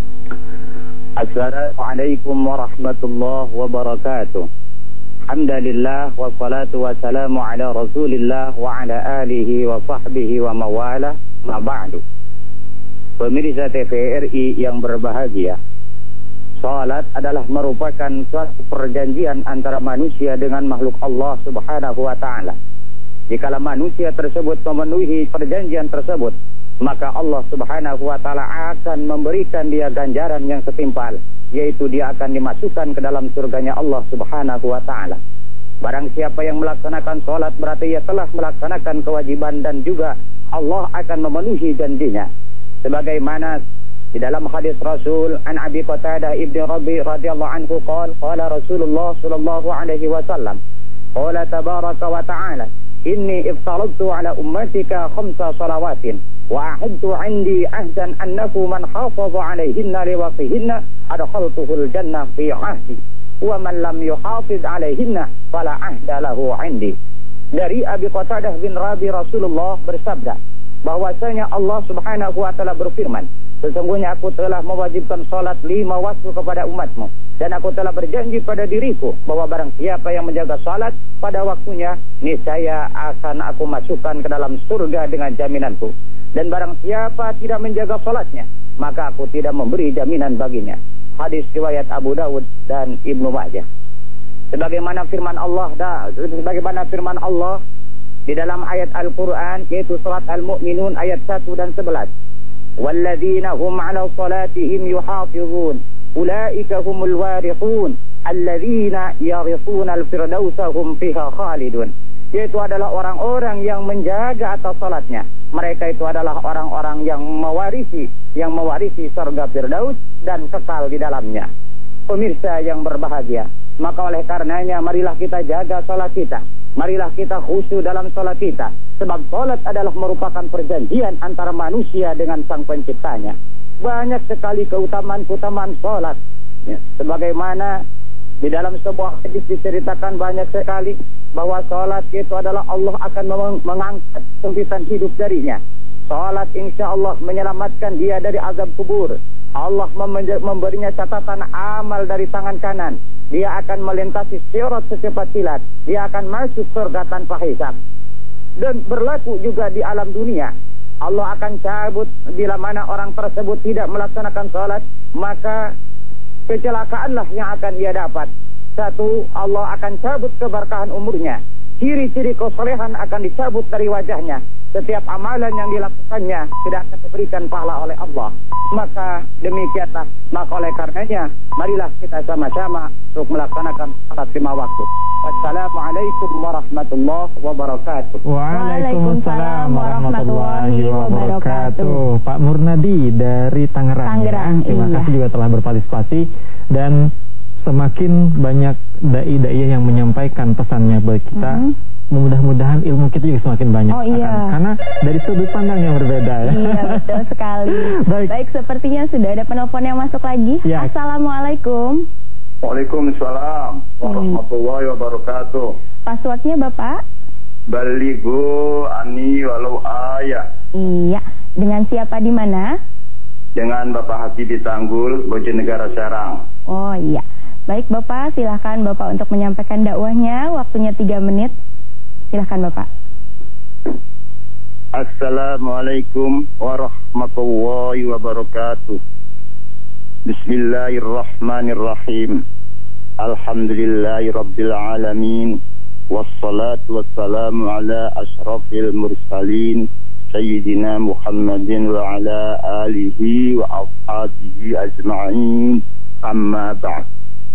S4: Assalamualaikum warahmatullahi wabarakatuh. Alhamdulillah wassalatu wassalamu ala Rasulillah wa ala alihi wa sahbihi wa mawala ma ba'du. Pemirsa TVRI yang berbahagia, salat adalah merupakan suatu perjanjian antara manusia dengan makhluk Allah Subhanahu wa taala. Jika manusia tersebut memenuhi perjanjian tersebut, maka Allah Subhanahu wa taala akan memberikan dia ganjaran yang setimpal, yaitu dia akan dimasukkan ke dalam surganya Allah Subhanahu wa taala. Barang siapa yang melaksanakan salat berarti ia telah melaksanakan kewajiban dan juga Allah akan memenuhi janjinya. Sebagaimana di dalam hadis Rasul an Abi Qatadah ibn Rabi radhiyallahu anhu qala Rasulullah sallallahu alaihi wasallam qala tabaraka wa ta'ala
S6: inni iftaradtu ala ummatika 5 salawatin wa ahadtu 'indi ahdan annahu man hafaza 'alayhinna liwaqtihinna adkhaltuhul jannah fi 'ahdi wa man lam yuhafiz 'alayhinna fala ahda lahu 'indi. Dari Abi Qatadah bin Rabi, Rasulullah bersabda bahwasanya Allah Subhanahu wa taala berfirman, sesungguhnya aku telah mewajibkan salat 5 waktu kepada umatmu, dan aku telah berjanji pada diriku bahwa barang siapa yang menjaga salat pada waktunya, niscaya akan aku masukkan ke dalam surga dengan jaminanku. Dan barang siapa tidak menjaga salatnya, maka aku tidak memberi jaminan baginya. Hadis riwayat Abu Dawud dan Ibnu Majah. Sebagaimana firman Allah di dalam ayat Al-Quran, yaitu surat Al-Mu'minun ayat 1 dan 11. وَالَّذِينَ هُمْ عَلَى صَلَاتِهِمْ يُحَافِظُونَ أُولَئِكَ هُمُ الْوَارِثُونَ الَّذِينَ يَرِثُونَ الْفِرْدَوْسَ هُمْ فِيهَا خَالِدُونَ. Yaitu adalah orang-orang yang menjaga atas salatnya. Mereka itu adalah orang-orang yang mewarisi surga Firdaus dan kekal di dalamnya. Pemirsa yang berbahagia, maka oleh karenanya marilah kita jaga salat kita. Marilah kita khusyuk dalam salat kita, sebab salat adalah merupakan perjanjian antara manusia dengan Sang Penciptanya. Banyak sekali keutamaan salat, ya, sebagaimana di dalam sebuah hadis diceritakan banyak sekali bahwa salat itu adalah Allah akan mengangkat sempitan hidup darinya. Salat insya Allah menyelamatkan dia dari azab kubur. Allah memberinya catatan amal dari tangan kanan. Dia akan melintasi sirat secepat kilat. Dia akan masuk surga tanpa hisab. Dan berlaku juga di alam dunia. Allah akan cabut bila mana orang tersebut tidak melaksanakan salat, maka kecelakaanlah yang akan ia dapat. 1, Allah akan cabut keberkahan umurnya. Ciri-ciri kesolehan akan dicabut dari wajahnya. Setiap amalan yang dilakukannya tidak akan diberikan pahala oleh Allah. Maka demikianlah, maka oleh karenanya marilah kita sama-sama untuk melaksanakan salat 5 waktu. Wassalamualaikum warahmatullahi wabarakatuh.
S1: Waalaikumsalam warahmatullahi wabarakatuh. Pak Murnadi dari Tangerang. Terima kasih juga telah berpartisipasi, dan semakin banyak dai-dai yang menyampaikan pesannya bagi kita. Mudah-mudahan ilmu kita juga semakin banyak. Karena dari sudut pandang yang berbeda, ya.
S2: Iya, betul sekali. Baik, sepertinya sudah ada penelpon yang masuk lagi. Ya. Assalamualaikum.
S8: Waalaikumsalam warahmatullahi wabarakatuh.
S2: Passwordnya Bapak?
S8: Balighu ani walau ayat.
S2: Iya. Dengan siapa di mana?
S8: Dengan Bapak Haji di Tanggul, Bojonegoro, Serang.
S2: Oh iya. Baik Bapak, silakan Bapak untuk menyampaikan dakwahnya. Waktunya 3 menit. Silakan Bapak.
S8: Assalamualaikum warahmatullahi wabarakatuh. Bismillahirrahmanirrahim. Alhamdulillahi rabbil alamin. Wassalatu wassalamu ala ashrafil mursalin Sayyidina Muhammadin wa ala alihi wa ashabihi ajma'in. Amma ba'd.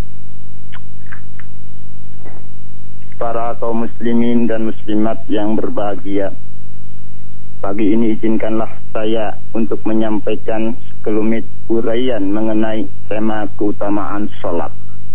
S8: Para kaum muslimin dan muslimat yang berbahagia, pagi ini izinkanlah saya untuk menyampaikan sekelumit uraian mengenai tema keutamaan salat.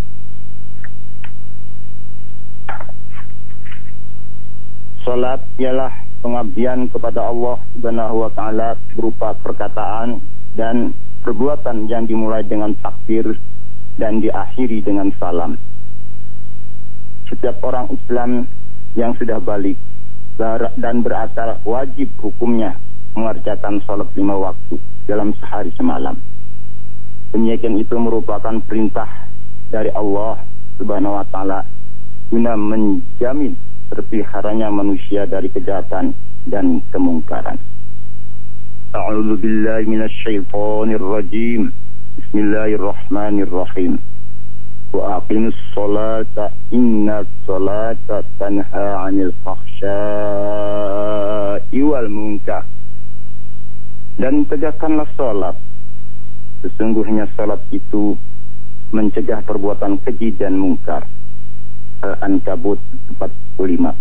S8: Salat ialah pengabdian kepada Allah Subhanahu wa taala berupa perkataan dan perbuatan yang dimulai dengan takbir dan diakhiri dengan salam. Setiap orang Islam yang sudah balik dan berakal wajib hukumnya mengerjakan salat 5 waktu dalam sehari semalam. Demikian itu merupakan perintah dari Allah Subhanahu wa taala guna menjamin terpeliharanya manusia dari kejahatan dan kemungkaran. A'udzu billahi minasyaitonir rajim. Bismillahirrahmanirrahim. Wa aqimus sholata innas sholata tanha 'anil fahsya'i wal munkar. Dan tegakkanlah salat. Sesungguhnya salat itu mencegah perbuatan keji dan mungkar. Al-Ankabut 45.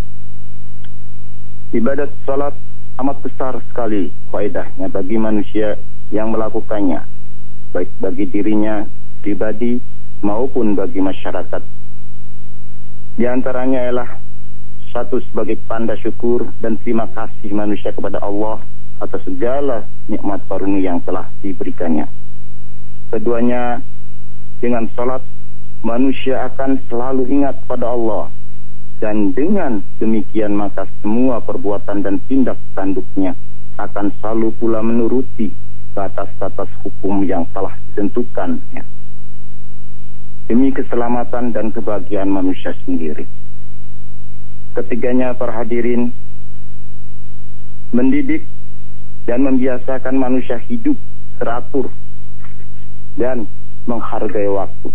S8: Ibadat salat amat besar sekali faedahnya bagi manusia yang melakukannya, baik bagi dirinya pribadi maupun bagi masyarakat. Di antaranya ialah satu sebagai tanda syukur dan terima kasih manusia kepada Allah atas segala nikmat karunia yang telah diberikannya. Keduanya, dengan salat manusia akan selalu ingat pada Allah, dan dengan demikian maka semua perbuatan dan tindak tanduknya akan selalu pula menuruti batas-batas hukum yang telah ditentukannya, demi keselamatan dan kebahagiaan manusia sendiri. Ketiganya, para hadirin, mendidik dan membiasakan manusia hidup teratur dan menghargai waktu.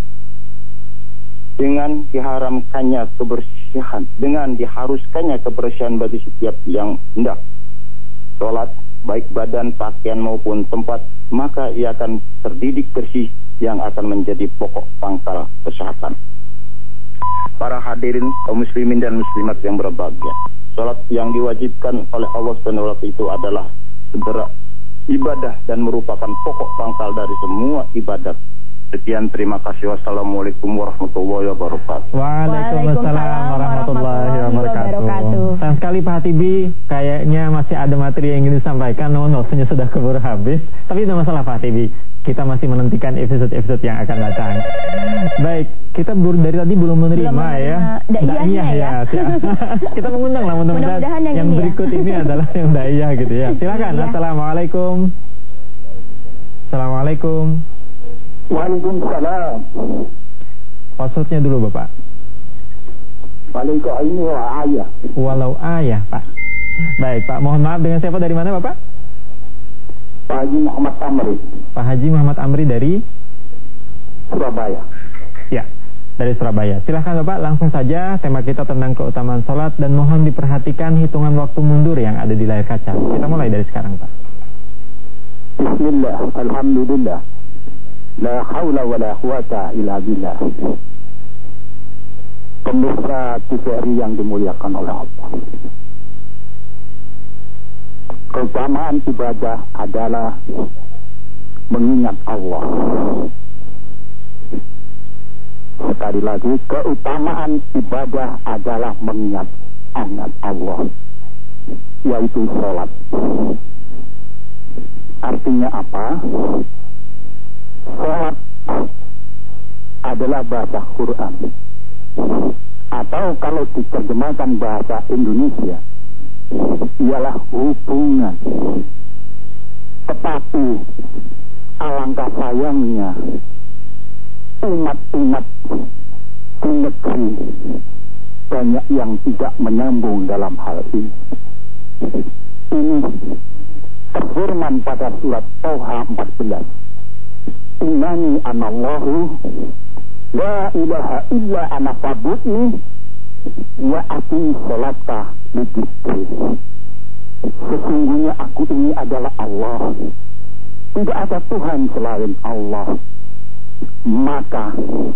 S8: Dengan diharamkannya kebersihan, dengan diharuskannya kebersihan bagi setiap yang hendak sholat, baik badan, pakaian maupun tempat, maka ia akan terdidik bersih yang akan menjadi pokok pangkal kesehatan. Para hadirin kaum muslimin dan muslimat yang berbahagia, salat yang diwajibkan oleh Allah SWT itu adalah sebuah ibadah dan merupakan pokok pangkal dari semua ibadat. Sekian, terima kasih. Wassalamualaikum warahmatullahi wabarakatuh.
S1: Waalaikumsalam warahmatullahi wabarakatuh. Sayang sekali Pak Hatibi, kayaknya masih ada materi yang ingin disampaikan, waktunya sudah keburu habis. Tapi tidak masalah Pak Hatibi, kita masih menantikan episode-episode yang akan datang. Baik, kita dari tadi belum menerima daiyah ya. Kita mengundang lah mudah-mudahan yang berikut ini adalah yang daiyah gitu ya. Silakan. Assalamualaikum. Assalamualaikum.
S9: Waalaikumsalam.
S1: Passwordnya dulu Bapak. Walau ayah Pak. Baik Pak, mohon maaf, dengan siapa, dari mana Bapak?
S9: Pak Haji Muhammad Amri.
S1: Pak Haji Muhammad Amri dari
S9: Surabaya.
S1: Ya, dari Surabaya. Silahkan Bapak, langsung saja. Tema kita tentang keutamaan sholat, dan mohon diperhatikan hitungan waktu mundur yang ada di layar kaca. Kita mulai dari sekarang Pak.
S9: Bismillah, alhamdulillah, la haula wa la quwata illa billah. Pemirsa TVRI yang dimuliakan oleh Allah, keutamaan ibadah adalah mengingat Allah. Sekali lagi, keutamaan ibadah adalah mengingat Allah, yaitu sholat. Artinya apa? Sholat adalah bahasa Quran, atau kalau diterjemahkan bahasa Indonesia ialah hubungan. Tetapi alangkah sayangnya umat-umat di negeri banyak yang tidak menyambung dalam hal ini. Ini terfirman pada surat Toha 14. Innani anallahu la ilaha illa ana fa'budni wa aqim sholata lidikri. Sesungguhnya aku ini adalah Allah, tidak ada Tuhan selain Allah, maka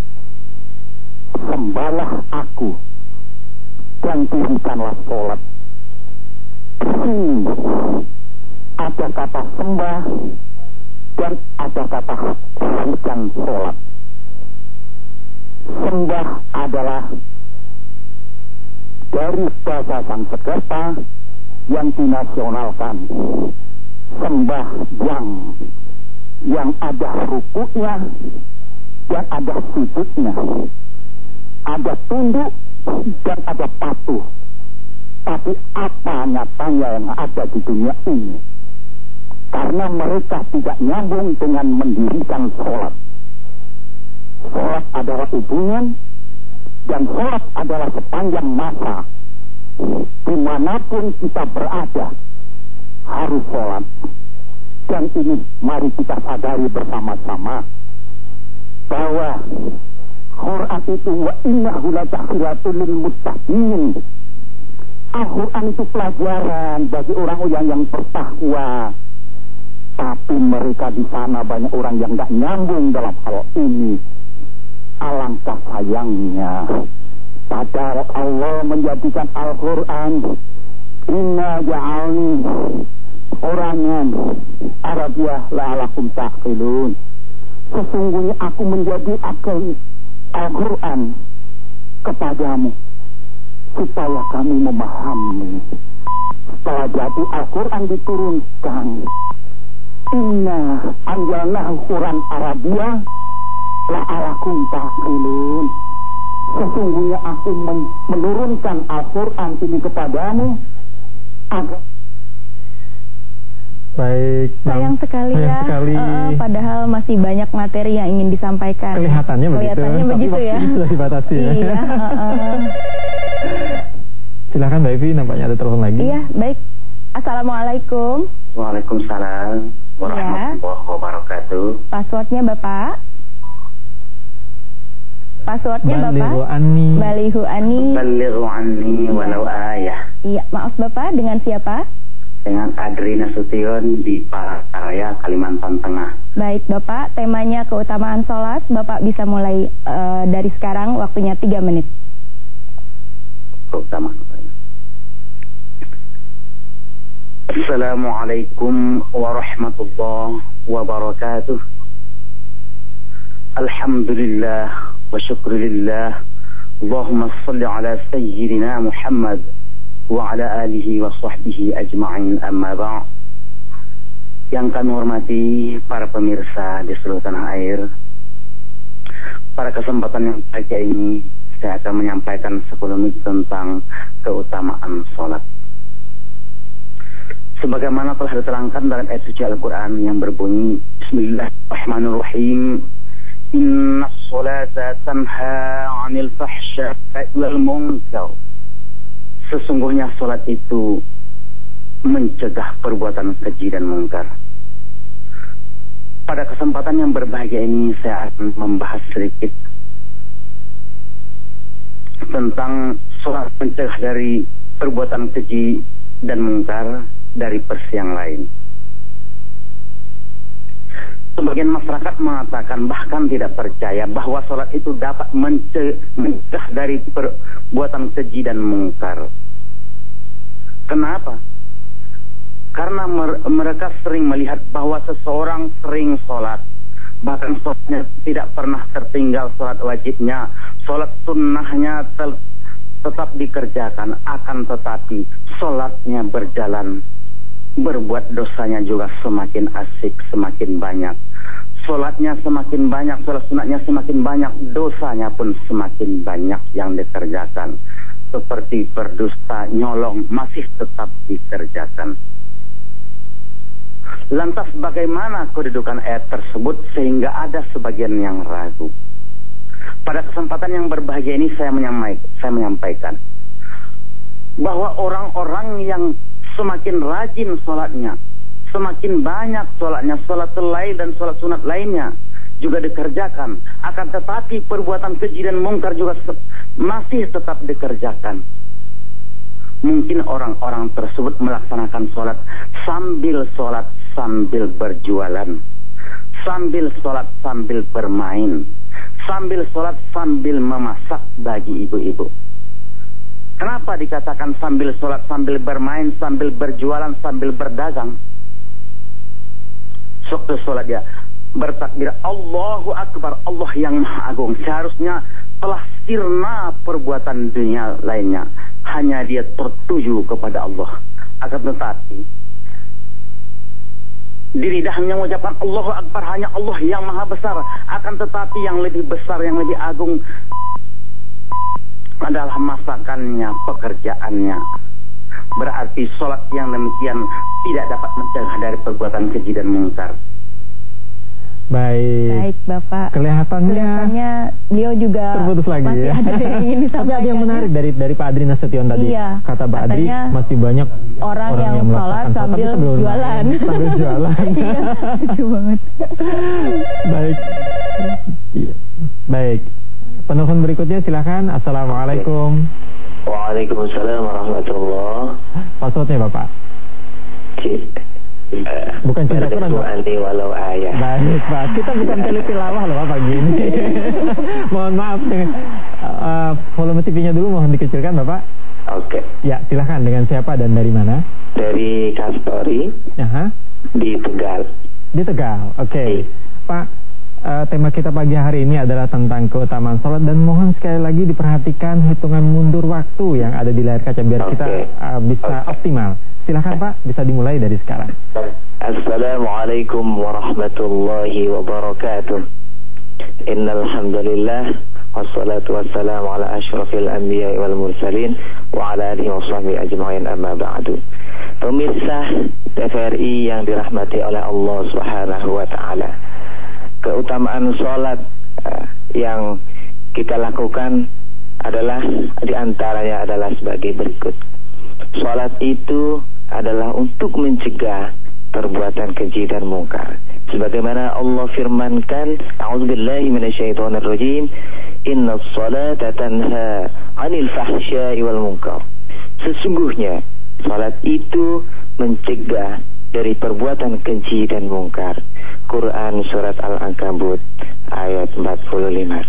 S9: sembahlah aku dan dirikanlah sholat. Di sini ada kata sembah dan ada kata dirikan sholat. Sembah adalah dari bahasa Sanskerta yang dinasionalkan. Sembah yang ada rukuknya dan ada sujudnya, ada tunduk dan ada patuh. Tapi apa nyatanya yang ada di dunia ini? Karena mereka tidak nyambung dengan mendirikan sholat. Sholat adalah hubungan, dan sholat adalah sepanjang masa. Dimanapun kita berada harus sholat. Dan ini mari kita sadari bersama-sama bahwa Quran itu wa innahu latahfilatul lil muttaqin. Al-Quran itu pelajaran bagi orang yang bertakwa. Tapi mereka di sana banyak orang yang tidak nyambung dalam hal ini. Alangkah sayangnya, padahal Allah menjadikan Al-Quran inna ja'alni orangan Arabiah la'alakum ta'qilun. Sesungguhnya aku menjadi Al-Quran kepadamu supaya kamu memahami. Setelah jadi Al-Quran diturunkan, inna anjalnahu Quran Arabia la'alakum taqilun. Sesungguhnya aku menurunkan Al-Quran ini kepadamu agar...
S1: Baik,
S2: sayang sekali ya. Padahal masih banyak materi yang ingin disampaikan.
S1: Kelihatannya begitu ya. Sudah dibatasi ya.
S2: Iya.
S1: Silakan Mbak Evi, nampaknya ada telepon lagi.
S2: Iya, baik. Assalamualaikum.
S6: Waalaikumsalam warahmatullahi wabarakatuh.
S2: Passwordnya Bapak?
S1: Balighu
S6: anni walau ayah.
S2: Iya, maaf Bapak, dengan siapa?
S6: Dengan Adri Nasution di Palangkaraya, Kalimantan Tengah.
S2: Baik Bapak, temanya keutamaan sholat. Bapak bisa mulai dari sekarang, waktunya 3 menit.
S6: Assalamualaikum warahmatullahi wabarakatuh. Alhamdulillah wa syukurillah. Allahumma salli ala sayyidina Muhammad wa ala alihi wa sahbihi ajma'in, amma ba'. Yang kami hormati para pemirsa di seluruh tanah air, pada kesempatan yang baik ini saya akan menyampaikan sekelumit tentang keutamaan sholat. Sebagaimana telah diterangkan dalam ayat suci Al-Quran yang berbunyi Bismillahirrahmanirrahim, Inna sholata tanha 'anil fahsya'i wal munkar. Sesungguhnya sholat itu mencegah perbuatan keji dan mungkar. Pada kesempatan yang berbahagia ini saya akan membahas sedikit tentang sholat mencegah dari perbuatan keji dan mungkar dari versi yang lain. Sebagian masyarakat mengatakan, bahkan tidak percaya bahwa sholat itu dapat mencegah dari perbuatan keji dan mungkar. Kenapa? Karena mereka sering melihat bahwa seseorang sering sholat, bahkan sholatnya tidak pernah tertinggal sholat wajibnya, sholat sunnahnya tetap dikerjakan, akan tetapi sholatnya berjalan, berbuat dosanya juga semakin asik, semakin banyak. Sholatnya semakin banyak, sholat sunatnya semakin banyak, dosanya pun semakin banyak yang dikerjakan. Seperti berdusta, nyolong, masih tetap dikerjakan. Lantas bagaimana kedudukan ayat tersebut sehingga ada sebagian yang ragu? Pada kesempatan yang berbahagia ini saya menyampaikan bahwa orang-orang yang semakin rajin sholatnya, semakin banyak sholatnya, sholatul lail dan sholat sunat lainnya juga dikerjakan, akan tetapi perbuatan keji dan mungkar juga masih tetap dikerjakan. Mungkin orang-orang tersebut melaksanakan sholat sambil berjualan, sambil sholat sambil bermain, sambil sholat sambil memasak bagi ibu-ibu. Kenapa dikatakan sambil sholat sambil bermain, sambil berjualan, sambil berdagang? Waktu sholat ya bertakbir Allahu Akbar, Allah yang Maha Agung. Seharusnya telah sirna perbuatan dunia lainnya, hanya dia tertuju kepada Allah. Akan tetapi di lidahnya mengucapkan Allahu Akbar, hanya Allah yang Maha Besar. Akan tetapi yang lebih besar, yang lebih agung adalah masakannya, pekerjaannya. Berarti sholat yang demikian tidak dapat mencegah dari perbuatan keji dan mungkar.
S1: Baik
S2: Bapak.
S1: Kelihatannya
S2: beliau juga
S1: terputus lagi
S2: masih
S1: ya.
S2: ada yang ingin disampaikan.
S1: Tapi ada yang menarik dari Pak Adri Nasution tadi.
S2: Iya,
S1: kata Pak Adri masih banyak
S2: orang yang sholat sambil jualan.
S1: Sambil jualan.
S2: Iya, lucu banget.
S1: Baik. Penelpon berikutnya silakan. Assalamualaikum.
S6: Waalaikumsalam warahmatullahi.
S1: Passwordnya Bapak? Bukan cinta Quran
S6: Balighu walau ayah.
S1: Baik Pak, kita bukan teletilawah loh Pak gini. Mohon maaf, volume TV-nya dulu mohon dikecilkan Bapak.
S6: Oke.
S1: Ya silahkan, dengan siapa dan dari mana?
S6: Dari Kastori.
S1: Aha.
S6: Di Tegal.
S1: Di Tegal, oke. Pak, tema kita pagi hari ini adalah tentang keutamaan sholat, dan mohon sekali lagi diperhatikan hitungan mundur waktu yang ada di layar kaca biar kita bisa optimal. Silakan Pak, bisa dimulai dari sekarang.
S6: Assalamualaikum warahmatullahi wabarakatuh. Innal hamdalillah wassalatu wassalamu ala asyrafil anbiya'i wal mursalin wa ala alihi wa sahbihi ajma'in, amma ba'du. Pemirsa TVRI yang dirahmati oleh Allah Subhanahu wa taala, keutamaan sholat yang kita lakukan adalah diantaranya adalah sebagai berikut. Sholat itu adalah untuk mencegah perbuatan keji dan mungkar. Sebagaimana Allah firmankan, a'udzubillahi minasyaitonirrajim, innas sholata tanha 'anil fahsya'i wal munkar. Sesungguhnya salat itu mencegah dari perbuatan keji dan mungkar. Quran surat Al-Ankabut ayat 45.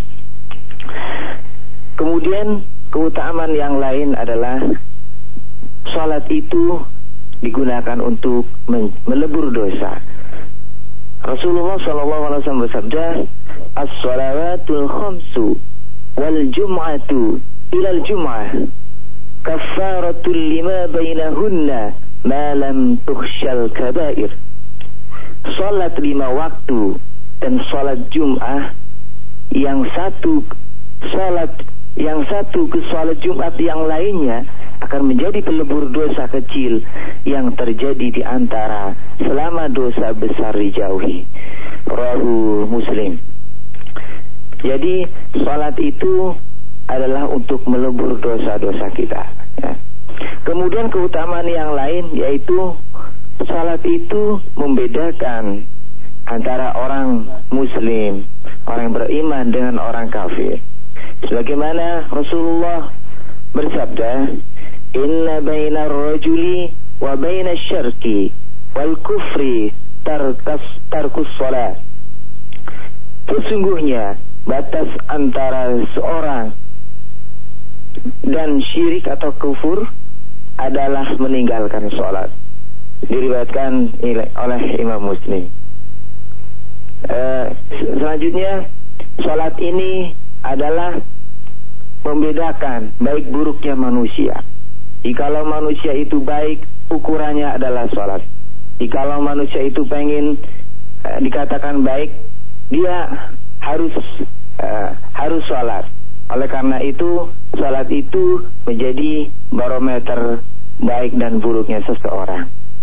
S6: Kemudian keutamaan yang lain adalah salat itu digunakan untuk melebur dosa. Rasulullah SAW bersabda, as-salawatul khamsu wal jum'atu ilal jum'ah kaffaratul lima bainahunna ma lam tukhshal kabair. Salat 5 waktu dan salat Jum'ah yang satu ke salat Jumat yang lainnya akan menjadi pelebur dosa kecil yang terjadi di antara selama dosa besar dijauhi. Rawahu Muslim. Jadi salat itu adalah untuk melebur dosa-dosa kita, ya. Kemudian keutamaan yang lain yaitu salat itu membedakan antara orang muslim, orang beriman dengan orang kafir. Sebagaimana Rasulullah bersabda, inna bainar rajuli wa bainas syirki wal kufri tarkus shalah. Sesungguhnya batas antara seorang dan syirik atau kufur adalah meninggalkan sholat. Diriwayatkan oleh Imam Muslim. Selanjutnya, sholat ini adalah membedakan baik buruknya manusia. Jikalau manusia itu baik, ukurannya adalah sholat. Jikalau manusia itu pengen dikatakan baik, dia harus sholat. Oleh karena itu, salat itu menjadi barometer baik dan buruknya seseorang.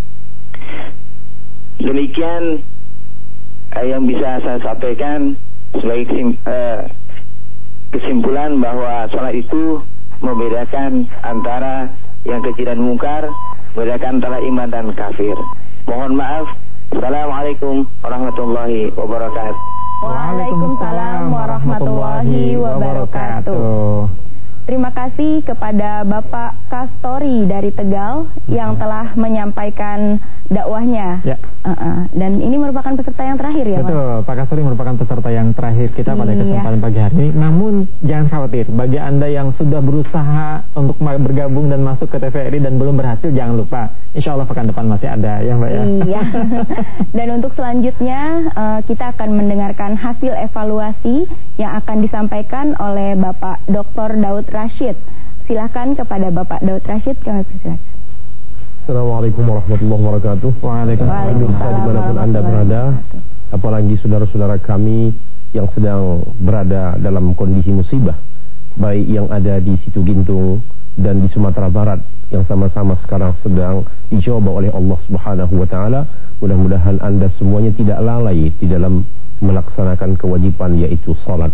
S6: Demikian yang bisa saya sampaikan sebagai kesimpulan bahwa salat itu membedakan antara yang keji dan mungkar, membedakan antara iman dan kafir. Mohon maaf. Assalamualaikum warahmatullahi wabarakatuh.
S2: Waalaikumsalam warahmatullahi wabarakatuh. Terima kasih kepada Bapak Kastori dari Tegal yang telah menyampaikan dakwahnya. Ya. Dan ini merupakan peserta yang terakhir ya, Mas?
S1: Betul, Pak Kastori merupakan peserta yang terakhir kita pada kesempatan pagi hari ini. Namun jangan khawatir, bagi Anda yang sudah berusaha untuk bergabung dan masuk ke TVRI dan belum berhasil, jangan lupa, insya Allah pekan depan masih ada ya Mbak ya.
S2: Iya. Dan untuk selanjutnya kita akan mendengarkan hasil evaluasi yang akan disampaikan oleh Bapak Dr. Daud Rashid. Silakan kepada Bapak Daud Rashid, kami persilakan.
S10: Assalamualaikum warahmatullahi wabarakatuh.
S1: Waalaikumsalam.
S10: Dimanapun Anda berada, apalagi saudara-saudara kami yang sedang berada dalam kondisi musibah, baik yang ada di Situ Gintung dan di Sumatera Barat, yang sama-sama sekarang sedang dicoba oleh Allah Subhanahu wa taala. Mudah-mudahan Anda semuanya tidak lalai di dalam melaksanakan kewajiban, yaitu salat.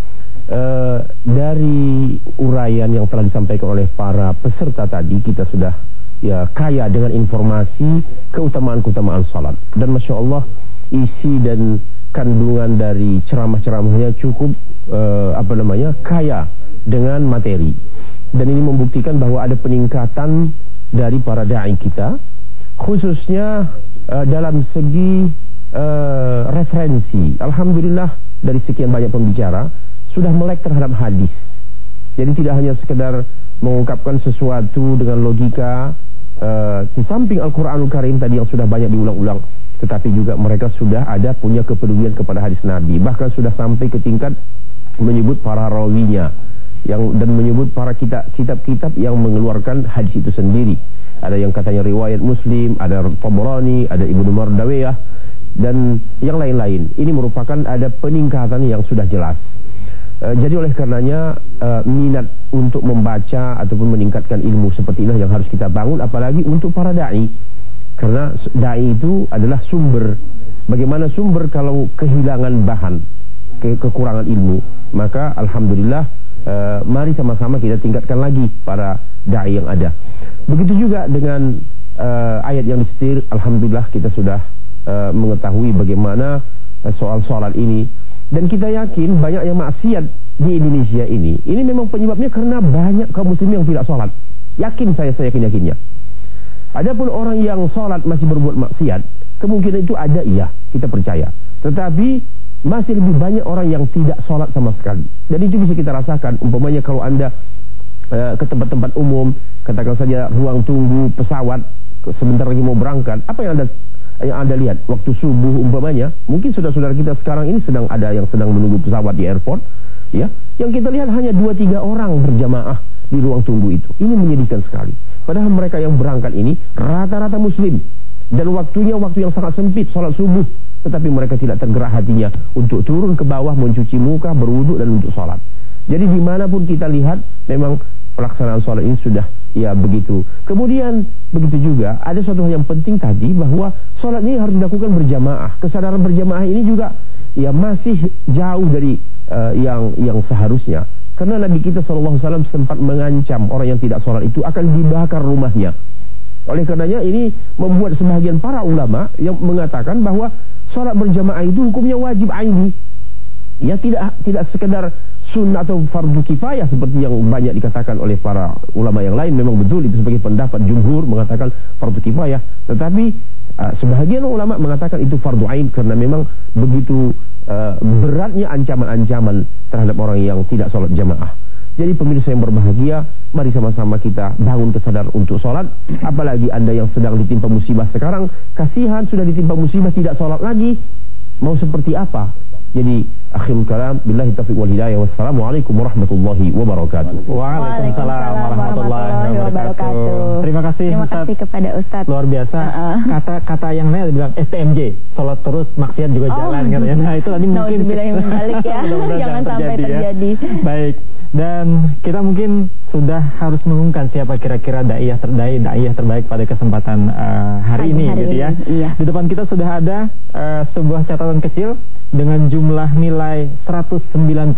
S10: Dari uraian yang telah disampaikan oleh para peserta tadi, kita sudah kaya dengan informasi keutamaan-keutamaan salat. Dan Masya Allah, isi dan kandungan dari ceramah-ceramahnya cukup kaya dengan materi. Dan ini membuktikan bahwa ada peningkatan dari para da'i kita, khususnya dalam segi referensi. Alhamdulillah, dari sekian banyak pembicara sudah melek terhadap hadis. Jadi tidak hanya sekedar mengungkapkan sesuatu dengan logika, di samping Al-Quranul Karim tadi yang sudah banyak diulang-ulang, tetapi juga mereka sudah punya kepedulian kepada hadis Nabi, bahkan sudah sampai ke tingkat menyebut para rawinya dan menyebut para kitab-kitab yang mengeluarkan hadis itu sendiri. Ada yang katanya riwayat Muslim, ada Tabrani, ada Ibnu Mardawiyah dan yang lain-lain. Ini merupakan ada peningkatan yang sudah jelas. Jadi oleh karenanya minat untuk membaca ataupun meningkatkan ilmu seperti inilah yang harus kita bangun, apalagi untuk para dai. Karena dai itu adalah sumber. Bagaimana sumber kalau kehilangan bahan, kekurangan ilmu? Maka alhamdulillah, mari sama-sama kita tingkatkan lagi para dai yang ada. Begitu juga dengan ayat yang disetir. Alhamdulillah kita sudah mengetahui bagaimana soal sholat ini. Dan kita yakin banyak yang maksiat di Indonesia ini memang penyebabnya karena banyak kaum muslimin yang tidak sholat. Yakin saya yakin-yakinnya. Adapun orang yang sholat masih berbuat maksiat, kemungkinan itu ada, iya, kita percaya. Tetapi masih lebih banyak orang yang tidak sholat sama sekali. Dan itu bisa kita rasakan. Umpamanya kalau Anda ke tempat-tempat umum, katakan saja ruang tunggu pesawat, sebentar lagi mau berangkat, apa yang Anda lihat waktu subuh umpamanya, mungkin saudara-saudara kita sekarang ini sedang menunggu pesawat di airport, ya, yang kita lihat hanya 2-3 orang berjamaah di ruang tunggu itu. Ini menyedihkan sekali. Padahal mereka yang berangkat ini rata-rata muslim dan waktunya waktu yang sangat sempit, sholat subuh, tetapi mereka tidak tergerak hatinya untuk turun ke bawah, mencuci muka, berwudu dan untuk sholat. Jadi dimanapun kita lihat memang pelaksanaan sholat ini sudah begitu. Kemudian begitu juga ada suatu hal yang penting tadi, bahwa sholat ini harus dilakukan berjamaah. Kesadaran berjamaah ini juga masih jauh dari yang seharusnya. Karena Nabi kita SAW sempat mengancam orang yang tidak sholat itu akan dibakar rumahnya. Oleh karenanya ini membuat sebagian para ulama yang mengatakan bahwa sholat berjamaah itu hukumnya wajib aini. Ya, tidak sekedar sunnah atau fardu kifayah seperti yang banyak dikatakan oleh para ulama yang lain. Memang betul itu sebagai pendapat jumhur mengatakan fardu kifayah, tetapi sebahagian ulama mengatakan itu fardu ain karena memang begitu beratnya ancaman-ancaman terhadap orang yang tidak sholat jamaah. Jadi pemirsa yang berbahagia, mari sama-sama kita bangun kesadaran untuk sholat. Apalagi Anda yang sedang ditimpa musibah sekarang, kasihan sudah ditimpa musibah tidak sholat lagi, mau seperti apa? Jadi akhirul kalam, billahi taufiq wal hidayah. Wassalamualaikum warahmatullahi wabarakatuh.
S1: Waalaikumsalam warahmatullahi wabarakatuh. Terima kasih
S2: kepada Ustaz.
S1: Luar biasa. Kata yang lain bilang STMJ, sholat terus maksiat juga jalan katanya. Nah, itu tadi mungkin
S2: balik ya. Jangan sampai terjadi.
S1: Baik. Dan kita mungkin sudah harus mengumumkan siapa kira-kira daiyah terbaik pada kesempatan hari ini gitu ya. Iya. Di depan kita sudah ada sebuah catatan kecil dengan jumlah nilai 190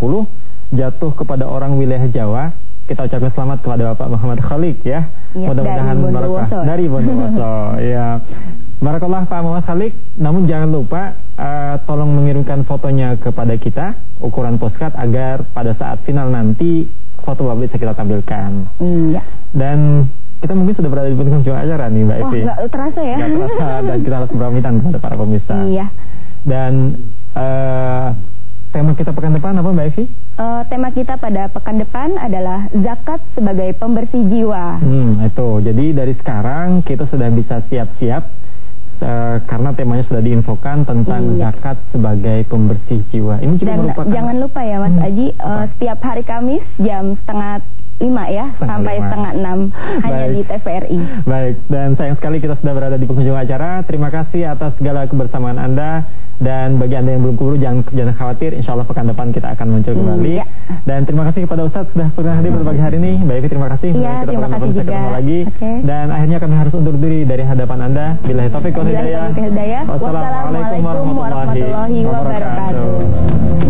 S1: jatuh kepada orang wilayah Jawa. Kita ucapkan selamat kepada Bapak Muhammad Khalik ya. Mudah-mudahan barokah dari Bondowoso. Ya. Barakallah Pak Muhammad Khalik. Namun jangan lupa tolong mengirimkan fotonya kepada kita, ukuran postcard, agar pada saat final nanti foto Bapak bisa kita tampilkan. Iya. Dan kita mungkin sudah berada di penghujung acara nih Mbak Evi.
S2: Nggak terasa ya.
S1: Nggak terasa, dan kita harus berpamitan kepada para pemirsa. Iya. Dan tema kita pekan depan apa Mbak Evi?
S2: Tema kita pada pekan depan adalah zakat sebagai pembersih jiwa.
S1: Itu. Jadi dari sekarang kita sudah bisa siap-siap karena temanya sudah diinfokan tentang zakat sebagai pembersih jiwa. Ini juga merupakan. Jangan
S2: lupa ya Mas Aji, setiap hari Kamis jam 4:30 ya, sampai 5:30 hanya di TVRI.
S1: Baik, dan sayang sekali kita sudah berada di penghujung acara. Terima kasih atas segala kebersamaan Anda. Dan bagi Anda yang belum keburu, jangan khawatir, insya Allah pekan depan kita akan muncul kembali. Dan terima kasih kepada Ustadz sudah pernah hadir pada pagi hari ini. Mbak Evi terima kasih.
S2: Iya, terima kasih juga.
S1: Ketemu lagi. Dan akhirnya kami harus undur diri dari hadapan Anda. Billahi taufiq wal hidayah.
S2: Wassalamualaikum warahmatullahi wabarakatuh.